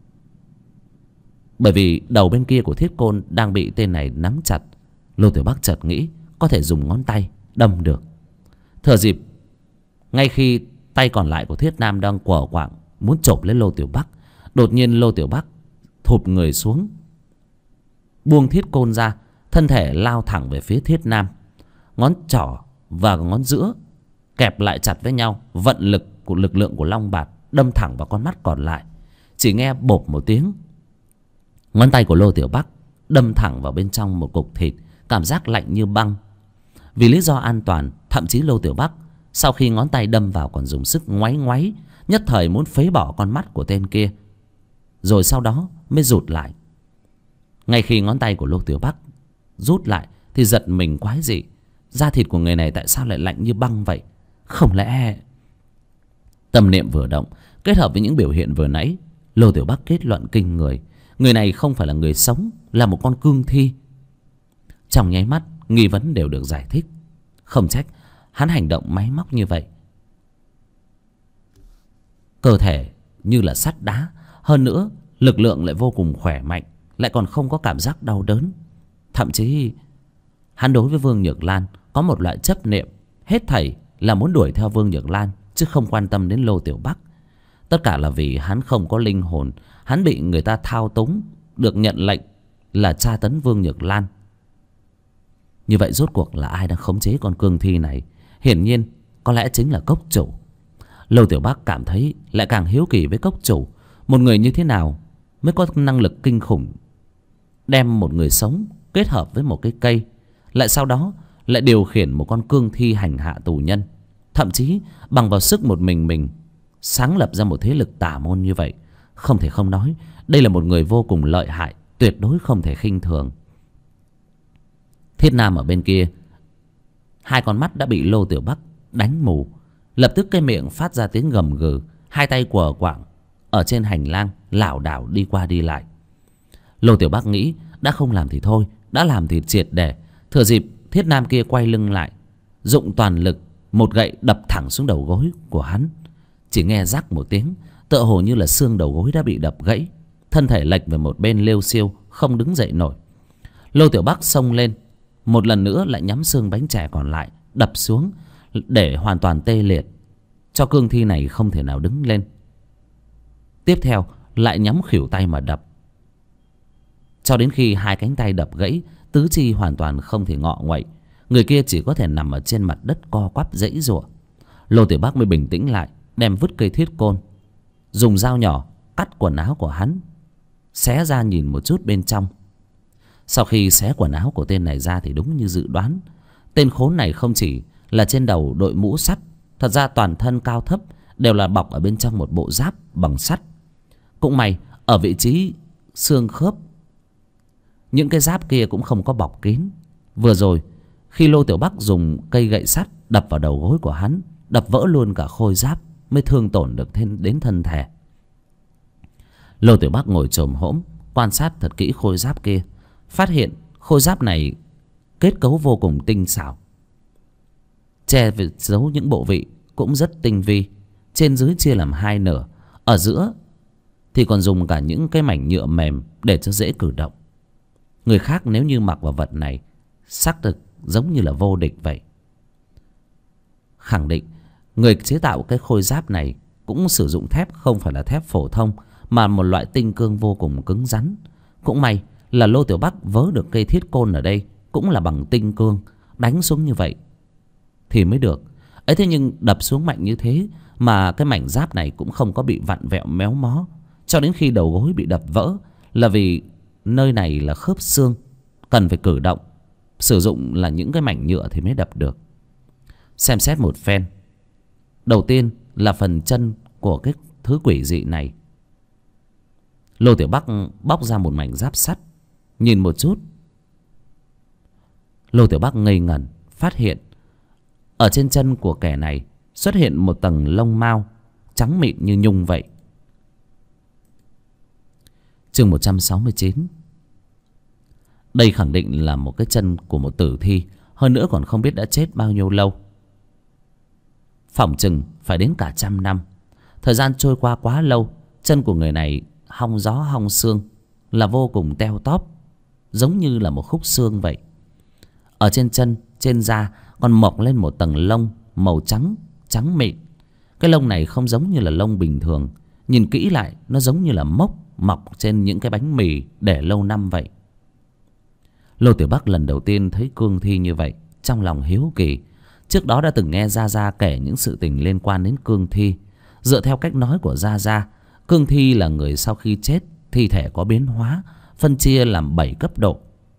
bởi vì đầu bên kia của thiết côn đang bị tên này nắm chặt. Lô Tiểu Bắc chợt nghĩ có thể dùng ngón tay đâm được. Thừa dịp ngay khi tay còn lại của Thiết Nam đang quở quạng muốn chộp lấy Lô Tiểu Bắc, đột nhiên Lô Tiểu Bắc thụp người xuống, buông thiết côn ra, thân thể lao thẳng về phía Thiết Nam. Ngón trỏ và ngón giữa kẹp lại chặt với nhau, vận lực của lực lượng của long bạt đâm thẳng vào con mắt còn lại. Chỉ nghe bộp một tiếng, ngón tay của Lô Tiểu Bắc đâm thẳng vào bên trong một cục thịt, cảm giác lạnh như băng. Vì lý do an toàn, thậm chí Lô Tiểu Bắc sau khi ngón tay đâm vào còn dùng sức ngoáy ngoáy, nhất thời muốn phế bỏ con mắt của tên kia, rồi sau đó mới rụt lại. Ngay khi ngón tay của Lô Tiểu Bắc rút lại thì giật mình quái dị, da thịt của người này tại sao lại lạnh như băng vậy? Không lẽ... Tâm niệm vừa động, kết hợp với những biểu hiện vừa nãy, Lô Tiểu Bắc kết luận kinh người. Người này không phải là người sống, là một con cương thi. Trong nháy mắt, nghi vấn đều được giải thích. Không trách hắn hành động máy móc như vậy. Cơ thể như là sắt đá, hơn nữa lực lượng lại vô cùng khỏe mạnh, lại còn không có cảm giác đau đớn. Thậm chí hắn đối với Vương Nhược Lan có một loại chấp niệm, hết thảy là muốn đuổi theo Vương Nhược Lan, chứ không quan tâm đến Lô Tiểu Bắc. Tất cả là vì hắn không có linh hồn, hắn bị người ta thao túng, được nhận lệnh là tra tấn Vương Nhược Lan. Như vậy rốt cuộc là ai đang khống chế con cương thi này? Hiển nhiên có lẽ chính là cốc chủ. Lô Tiểu Bắc cảm thấy lại càng hiếu kỳ với cốc chủ. Một người như thế nào mới có năng lực kinh khủng, đem một người sống kết hợp với một cái cây, lại sau đó lại điều khiển một con cương thi hành hạ tù nhân, thậm chí bằng vào sức một mình sáng lập ra một thế lực tà môn như vậy. Không thể không nói đây là một người vô cùng lợi hại, tuyệt đối không thể khinh thường. Thiết Nam ở bên kia, hai con mắt đã bị Lô Tiểu Bắc đánh mù, lập tức cái miệng phát ra tiếng gầm gừ, hai tay quờ quạng ở trên hành lang lảo đảo đi qua đi lại. Lô Tiểu Bắc nghĩ đã không làm thì thôi, đã làm thì triệt để. Thừa dịp Thiết Nam kia quay lưng lại, dụng toàn lực một gậy đập thẳng xuống đầu gối của hắn. Chỉ nghe rắc một tiếng, tựa hồ như là xương đầu gối đã bị đập gãy, thân thể lệch về một bên liêu xiêu, không đứng dậy nổi. Lô Tiểu Bắc xông lên, một lần nữa lại nhắm xương bánh chè còn lại đập xuống, để hoàn toàn tê liệt, cho cương thi này không thể nào đứng lên. Tiếp theo lại nhắm khuỷu tay mà đập, cho đến khi hai cánh tay đập gãy, tứ chi hoàn toàn không thể ngọ nguậy, người kia chỉ có thể nằm ở trên mặt đất co quắp giãy giụa. Lô Tiểu Bắc mới bình tĩnh lại, đem vứt cây thiết côn, dùng dao nhỏ cắt quần áo của hắn, xé ra nhìn một chút bên trong. Sau khi xé quần áo của tên này ra thì đúng như dự đoán, tên khốn này không chỉ là trên đầu đội mũ sắt, thật ra toàn thân cao thấp đều là bọc ở bên trong một bộ giáp bằng sắt. Cũng may ở vị trí xương khớp, những cái giáp kia cũng không có bọc kín. Vừa rồi khi Lô Tiểu Bắc dùng cây gậy sắt đập vào đầu gối của hắn, đập vỡ luôn cả khôi giáp, mới thương tổn được đến thân thể. Lô Tiểu Bắc ngồi chồm hổm quan sát thật kỹ khôi giáp kia, phát hiện khôi giáp này kết cấu vô cùng tinh xảo, che giấu những bộ vị cũng rất tinh vi. Trên dưới chia làm hai nửa, ở giữa thì còn dùng cả những cái mảnh nhựa mềm để cho dễ cử động. Người khác nếu như mặc vào vật này xác thực giống như là vô địch vậy. Khẳng định người chế tạo cái khôi giáp này cũng sử dụng thép không phải là thép phổ thông, mà một loại tinh cương vô cùng cứng rắn. Cũng may là Lô Tiểu Bắc vớ được cây thiết côn ở đây cũng là bằng tinh cương, đánh xuống như vậy thì mới được ấy. Thế nhưng đập xuống mạnh như thế mà cái mảnh giáp này cũng không có bị vặn vẹo méo mó cho đến khi đầu gối bị đập vỡ, là vì nơi này là khớp xương, cần phải cử động, sử dụng là những cái mảnh nhựa thì mới đập được. Xem xét một phen, đầu tiên là phần chân của cái thứ quỷ dị này. Lô Tiểu Bắc bóc ra một mảnh giáp sắt, nhìn một chút. Lô Tiểu Bắc ngây ngẩn, phát hiện ở trên chân của kẻ này xuất hiện một tầng lông mao trắng mịn như nhung vậy. Chương 169. Đây khẳng định là một cái chân của một tử thi, hơn nữa còn không biết đã chết bao nhiêu lâu. Phỏng chừng phải đến cả 100 năm. Thời gian trôi qua quá lâu, chân của người này hong gió hong xương, là vô cùng teo tóp, giống như là một khúc xương vậy. Ở trên chân, trên da còn mọc lên một tầng lông màu trắng, trắng mịn. Cái lông này không giống như là lông bình thường, nhìn kỹ lại nó giống như là mốc mọc trên những cái bánh mì để lâu năm vậy. Lô Tiểu Bắc lần đầu tiên thấy cương thi như vậy, trong lòng hiếu kỳ. Trước đó đã từng nghe Gia Gia kể những sự tình liên quan đến cương thi. Dựa theo cách nói của Gia Gia, cương thi là người sau khi chết, thi thể có biến hóa, phân chia làm 7 cấp độ.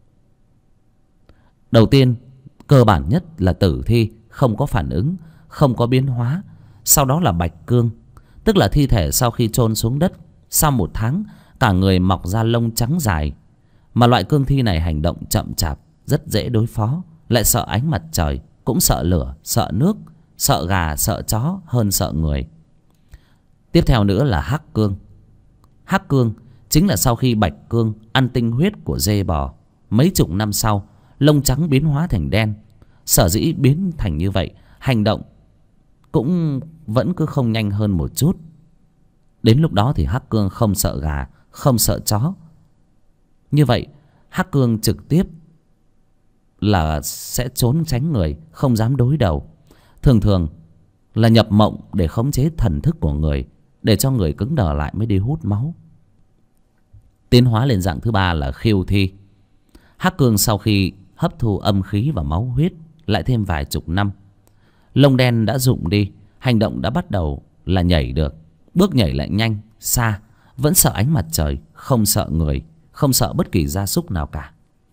Đầu tiên, cơ bản nhất là tử thi, không có phản ứng, không có biến hóa. Sau đó là bạch cương, tức là thi thể sau khi chôn xuống đất, sau 1 tháng cả người mọc ra lông trắng dài. Mà loại cương thi này hành động chậm chạp, rất dễ đối phó, lại sợ ánh mặt trời, cũng sợ lửa, sợ nước, sợ gà, sợ chó hơn sợ người. Tiếp theo nữa là hắc cương. Hắc cương chính là sau khi bạch cương ăn tinh huyết của dê bò, mấy chục năm sau lông trắng biến hóa thành đen. Sở dĩ biến thành như vậy, hành động cũng vẫn cứ không nhanh hơn một chút. Đến lúc đó thì hắc cương không sợ gà, không sợ chó. Như vậy hắc cương trực tiếp là sẽ trốn tránh người, không dám đối đầu. Thường thường là nhập mộng để khống chế thần thức của người, để cho người cứng đờ lại mới đi hút máu. Tiến hóa lên dạng thứ 3 là khiêu thi. Hắc cương sau khi hấp thu âm khí và máu huyết, lại thêm vài chục năm, lông đen đã rụng đi, hành động đã bắt đầu là nhảy được, bước nhảy lại nhanh, xa, vẫn sợ ánh mặt trời, không sợ người, không sợ bất kỳ gia súc nào cả.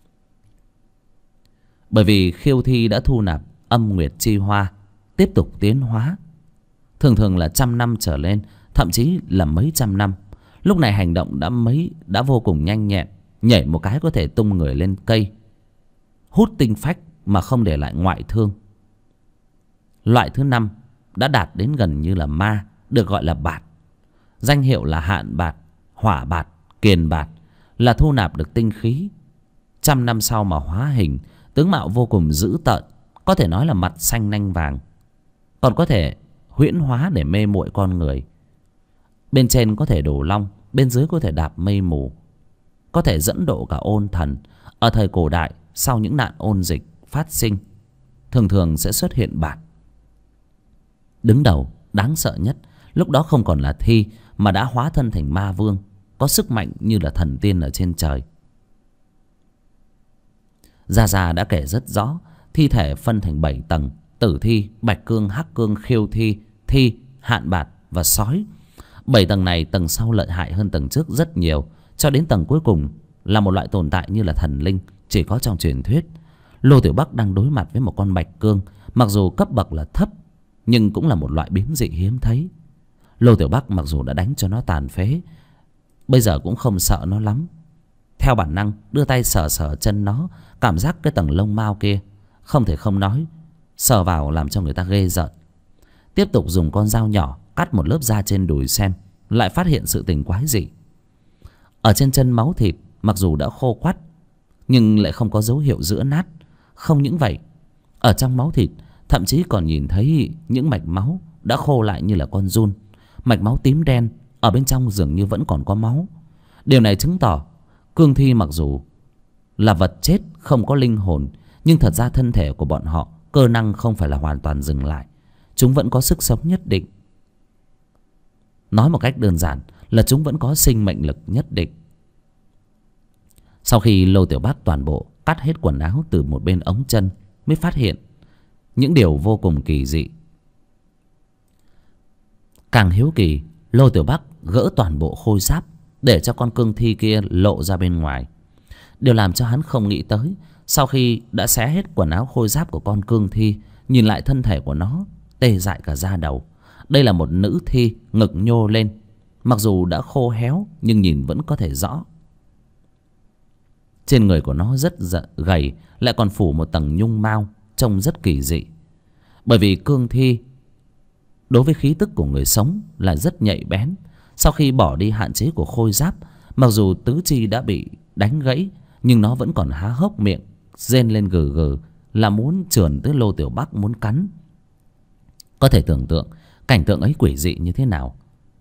Bởi vì khiêu thi đã thu nạp âm nguyệt chi hoa, tiếp tục tiến hóa, thường thường là 100 năm trở lên, thậm chí là mấy trăm năm. Lúc này hành động đã vô cùng nhanh nhẹn, nhảy một cái có thể tung người lên cây, hút tinh phách mà không để lại ngoại thương. Loại thứ 5 đã đạt đến gần như là ma, được gọi là bạt. Danh hiệu là hạn bạt, hỏa bạt, kiền bạt, là thu nạp được tinh khí. 100 năm sau mà hóa hình, tướng mạo vô cùng dữ tợn, có thể nói là mặt xanh nanh vàng, còn có thể huyễn hóa để mê muội con người. Bên trên có thể đổ long, bên dưới có thể đạp mây mù, có thể dẫn độ cả ôn thần. Ở thời cổ đại, sau những nạn ôn dịch phát sinh, thường thường sẽ xuất hiện bạt. Đứng đầu, đáng sợ nhất, lúc đó không còn là thi mà đã hóa thân thành ma vương, có sức mạnh như là thần tiên ở trên trời. Gia Gia đã kể rất rõ, thi thể phân thành 7 tầng: tử thi, bạch cương, hắc cương, khiêu thi, thi, hạn bạt và sói. 7 tầng này, tầng sau lợi hại hơn tầng trước rất nhiều, cho đến tầng cuối cùng là một loại tồn tại như là thần linh, chỉ có trong truyền thuyết. Lô Tiểu Bắc đang đối mặt với một con bạch cương, mặc dù cấp bậc là thấp nhưng cũng là một loại biến dị hiếm thấy. Lô Tiểu Bắc mặc dù đã đánh cho nó tàn phế, bây giờ cũng không sợ nó lắm. Theo bản năng đưa tay sờ sờ chân nó, cảm giác cái tầng lông mao kia, không thể không nói, sờ vào làm cho người ta ghê rợn. Tiếp tục dùng con dao nhỏ cắt một lớp da trên đùi xem, lại phát hiện sự tình quái dị. Ở trên chân máu thịt mặc dù đã khô quắt, nhưng lại không có dấu hiệu giữa nát. Không những vậy, ở trong máu thịt Thậm chí còn nhìn thấy những mạch máu đã khô lại như là con giun. Mạch máu tím đen, ở bên trong dường như vẫn còn có máu. Điều này chứng tỏ cương thi mặc dù là vật chết không có linh hồn, nhưng thật ra thân thể của bọn họ cơ năng không phải là hoàn toàn dừng lại. Chúng vẫn có sức sống nhất định. Nói một cách đơn giản là chúng vẫn có sinh mệnh lực nhất định. Sau khi Lô Tiểu Bác toàn bộ cắt hết quần áo từ một bên ống chân, mới phát hiện những điều vô cùng kỳ dị. Càng hiếu kỳ, Lô Tiểu Bác gỡ toàn bộ khôi giáp để cho con cương thi kia lộ ra bên ngoài. Điều làm cho hắn không nghĩ tới, sau khi đã xé hết quần áo khôi giáp của con cương thi, nhìn lại thân thể của nó tê dại cả da đầu. Đây là một nữ thi, ngực nhô lên, mặc dù đã khô héo nhưng nhìn vẫn có thể rõ. Trên người của nó rất gầy, lại còn phủ một tầng nhung mao, trông rất kỳ dị. Bởi vì cương thi đối với khí tức của người sống là rất nhạy bén. Sau khi bỏ đi hạn chế của khôi giáp, mặc dù tứ chi đã bị đánh gãy, nhưng nó vẫn còn há hốc miệng rên lên gừ gừ, là muốn trườn tới Lô Tiểu Bác, muốn cắn. Có thể tưởng tượng cảnh tượng ấy quỷ dị như thế nào.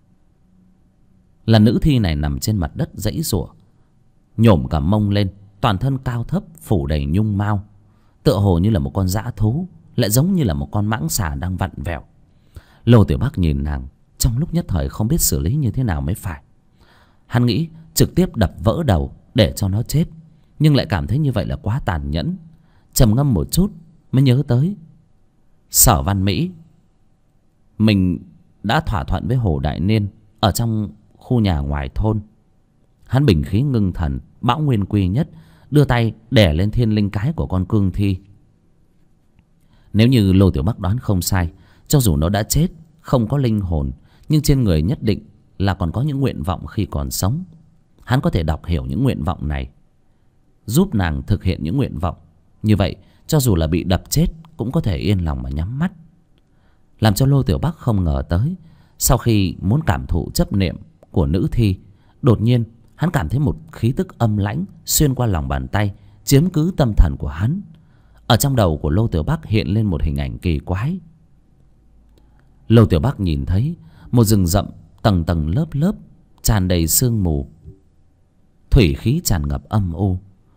Là nữ thi này nằm trên mặt đất giãy giụa, nhổm cả mông lên, toàn thân cao thấp phủ đầy nhung mao, tựa hồ như là một con dã thú, lại giống như là một con mãng xà đang vặn vẹo. Lô Tiểu Bác nhìn nàng, trong lúc nhất thời không biết xử lý như thế nào mới phải. Hắn nghĩ trực tiếp đập vỡ đầu để cho nó chết, nhưng lại cảm thấy như vậy là quá tàn nhẫn. Trầm ngâm một chút mới nhớ tới Sở Văn Mỹ. Mình đã thỏa thuận với Hồ Đại Niên ở trong khu nhà ngoài thôn. Hắn bình khí ngưng thần, bão nguyên quy nhất, đưa tay đè lên thiên linh cái của con cương thi. Nếu như Lô Tiểu Bác đoán không sai, cho dù nó đã chết, không có linh hồn, nhưng trên người nhất định là còn có những nguyện vọng khi còn sống. Hắn có thể đọc hiểu những nguyện vọng này, giúp nàng thực hiện những nguyện vọng. Như vậy cho dù là bị đập chết cũng có thể yên lòng mà nhắm mắt. Làm cho Lô Tiểu Bác không ngờ tới, sau khi muốn cảm thụ chấp niệm của nữ thi, đột nhiên hắn cảm thấy một khí tức âm lãnh xuyên qua lòng bàn tay, chiếm cứ tâm thần của hắn. Ở trong đầu của Lô Tiểu Bác hiện lên một hình ảnh kỳ quái. Lô Tiểu Bác nhìn thấy một rừng rậm tầng tầng lớp lớp, tràn đầy sương mù, thủy khí tràn ngập âm u.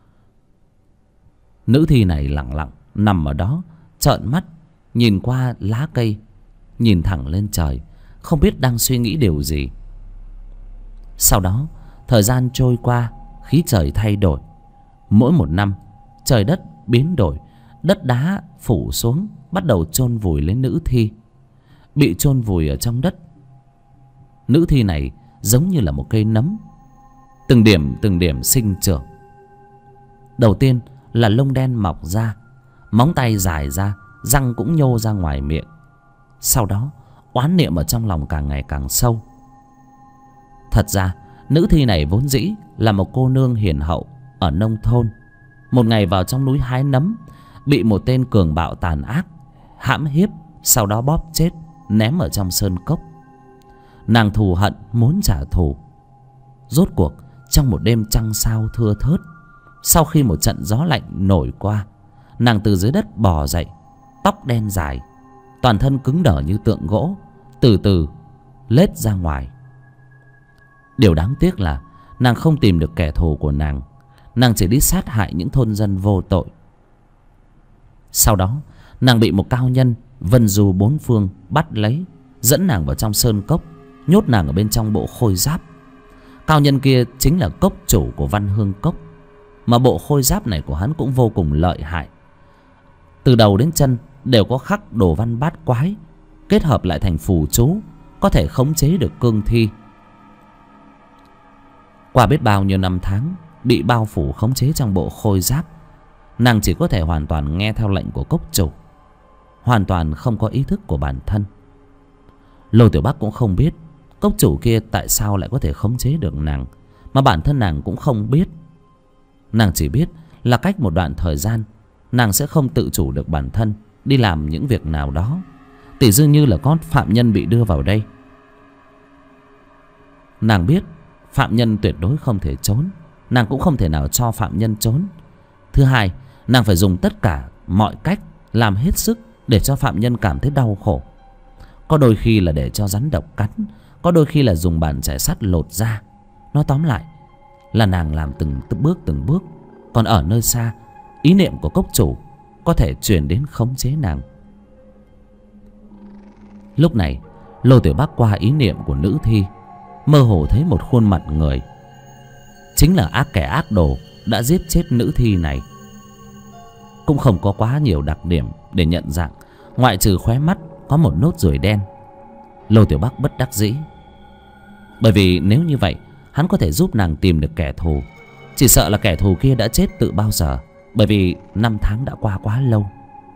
Nữ thi này lặng lặng nằm ở đó, trợn mắt nhìn qua lá cây, nhìn thẳng lên trời, không biết đang suy nghĩ điều gì. Sau đó thời gian trôi qua, khí trời thay đổi. Mỗi một năm trời đất biến đổi, đất đá phủ xuống, bắt đầu chôn vùi lấy nữ thi. Bị chôn vùi ở trong đất, nữ thi này giống như là một cây nấm, từng điểm sinh trưởng. Đầu tiên là lông đen mọc ra, móng tay dài ra, răng cũng nhô ra ngoài miệng. Sau đó oán niệm ở trong lòng càng ngày càng sâu. Thật ra nữ thi này vốn dĩ là một cô nương hiền hậu ở nông thôn. Một ngày vào trong núi hái nấm, bị một tên cường bạo tàn ác hãm hiếp, sau đó bóp chết, ném ở trong sơn cốc. Nàng thù hận muốn trả thù. Rốt cuộc trong một đêm trăng sao thưa thớt, sau khi một trận gió lạnh nổi qua, nàng từ dưới đất bò dậy, tóc đen dài, toàn thân cứng đờ như tượng gỗ, từ từ lết ra ngoài. Điều đáng tiếc là nàng không tìm được kẻ thù của nàng. Nàng chỉ đi sát hại những thôn dân vô tội. Sau đó nàng bị một cao nhân vân du bốn phương bắt lấy, dẫn nàng vào trong sơn cốc, nhốt nàng ở bên trong bộ khôi giáp. Cao nhân kia chính là cốc chủ của Văn Hương Cốc, mà bộ khôi giáp này của hắn cũng vô cùng lợi hại. Từ đầu đến chân đều có khắc đồ văn bát quái, kết hợp lại thành phù chú, có thể khống chế được cương thi. Qua biết bao nhiêu năm tháng bị bao phủ khống chế trong bộ khôi giáp, nàng chỉ có thể hoàn toàn nghe theo lệnh của cốc chủ, hoàn toàn không có ý thức của bản thân. Lô Tiểu Bác cũng không biết cốc chủ kia tại sao lại có thể khống chế được nàng, mà bản thân nàng cũng không biết. Nàng chỉ biết là cách một đoạn thời gian, nàng sẽ không tự chủ được bản thân, đi làm những việc nào đó. Tỷ dư như là có phạm nhân bị đưa vào đây, nàng biết phạm nhân tuyệt đối không thể trốn, nàng cũng không thể nào cho phạm nhân trốn. Thứ hai, nàng phải dùng tất cả mọi cách, làm hết sức để cho phạm nhân cảm thấy đau khổ. Có đôi khi là để cho rắn độc cắn, có đôi khi là dùng bàn chải sắt lột da. Nói tóm lại là nàng làm từng bước. Còn ở nơi xa, ý niệm của cốc chủ có thể truyền đến khống chế nàng. Lúc này Lô Tiểu Bắc qua ý niệm của nữ thi, mơ hồ thấy một khuôn mặt người. Chính là kẻ ác đồ đã giết chết nữ thi này. Cũng không có quá nhiều đặc điểm để nhận dạng, ngoại trừ khóe mắt có một nốt ruồi đen. Lô Tiểu Bắc bất đắc dĩ, bởi vì nếu như vậy hắn có thể giúp nàng tìm được kẻ thù. Chỉ sợ là kẻ thù kia đã chết từ bao giờ, bởi vì 5 tháng đã qua quá lâu.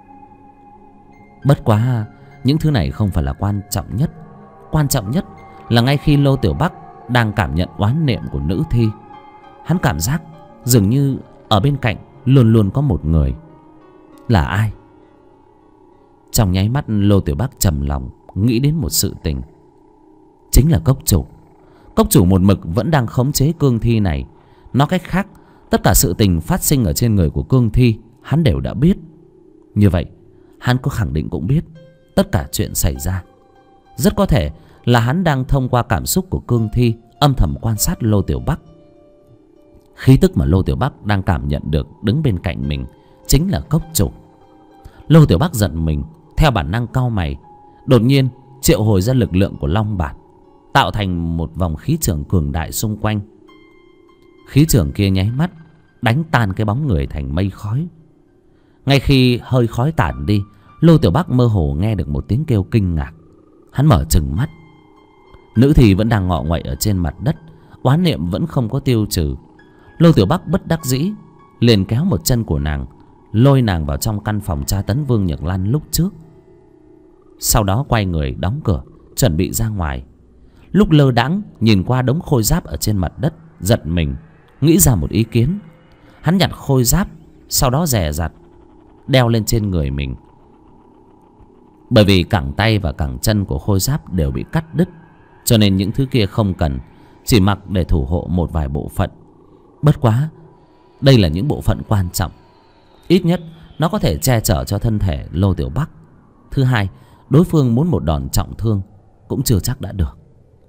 Bất quá những thứ này không phải là quan trọng nhất. Quan trọng nhất là ngay khi Lô Tiểu Bắc đang cảm nhận oán niệm của nữ thi, hắn cảm giác dường như ở bên cạnh luôn luôn có một người. Là ai? Trong nháy mắt Lô Tiểu Bắc trầm lòng nghĩ đến một sự tình. Chính là cốc chủ. Cốc chủ một mực vẫn đang khống chế cương thi này. Nói cách khác, tất cả sự tình phát sinh ở trên người của cương thi hắn đều đã biết. Như vậy hắn có khẳng định cũng biết tất cả chuyện xảy ra. Rất có thể là hắn đang thông qua cảm xúc của cương thi âm thầm quan sát Lô Tiểu Bắc. Khí tức mà Lô Tiểu Bắc đang cảm nhận được đứng bên cạnh mình chính là cốc chủ. Lô Tiểu Bắc giận mình, theo bản năng cau mày, đột nhiên triệu hồi ra lực lượng của Long Bản, tạo thành một vòng khí trường cường đại xung quanh. Khí trường kia nháy mắt đánh tan cái bóng người thành mây khói. Ngay khi hơi khói tản đi, Lô Tiểu Bắc mơ hồ nghe được một tiếng kêu kinh ngạc. Hắn mở trừng mắt. Nữ thì vẫn đang ngọ nguậy ở trên mặt đất, oán niệm vẫn không có tiêu trừ. Lô Tiểu Bắc bất đắc dĩ liền kéo một chân của nàng, lôi nàng vào trong căn phòng tra tấn Vương Nhược Lan lúc trước. Sau đó quay người đóng cửa, chuẩn bị ra ngoài. Lúc lơ đãng nhìn qua đống khôi giáp ở trên mặt đất, giật mình nghĩ ra một ý kiến. Hắn nhặt khôi giáp, sau đó dè dặt đeo lên trên người mình. Bởi vì cẳng tay và cẳng chân của khôi giáp đều bị cắt đứt, cho nên những thứ kia không cần, chỉ mặc để thủ hộ một vài bộ phận. Bất quá đây là những bộ phận quan trọng, ít nhất nó có thể che chở cho thân thể Lô Tiểu Bắc. Thứ hai, đối phương muốn một đòn trọng thương cũng chưa chắc đã được.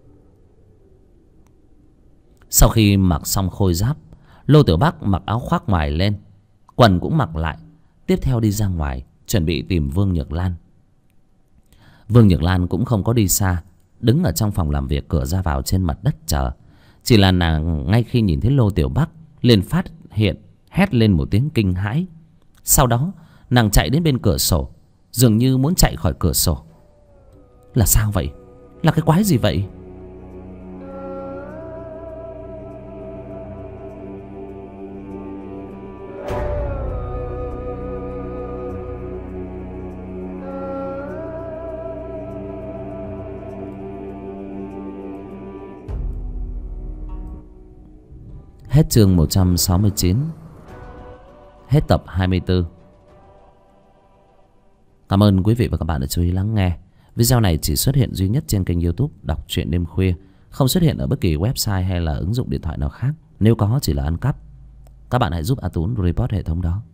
Sau khi mặc xong khôi giáp, Lô Tiểu Bắc mặc áo khoác ngoài lên, quần cũng mặc lại, tiếp theo đi ra ngoài chuẩn bị tìm Vương Nhược Lan. Vương Nhược Lan cũng không có đi xa, đứng ở trong phòng làm việc cửa ra vào trên mặt đất chờ. Chỉ là nàng ngay khi nhìn thấy Lô Tiểu Bắc liền phát hiện, hét lên một tiếng kinh hãi. Sau đó nàng chạy đến bên cửa sổ, dường như muốn chạy khỏi cửa sổ. Là sao vậy? Là cái quái gì vậy? Hết chương 169. Hết tập 24. Cảm ơn quý vị và các bạn đã chú ý lắng nghe. Video này chỉ xuất hiện duy nhất trên kênh YouTube Đọc Truyện Đêm Khuya, không xuất hiện ở bất kỳ website hay là ứng dụng điện thoại nào khác. Nếu có chỉ là ăn cắp. Các bạn hãy giúp A Tún report hệ thống đó.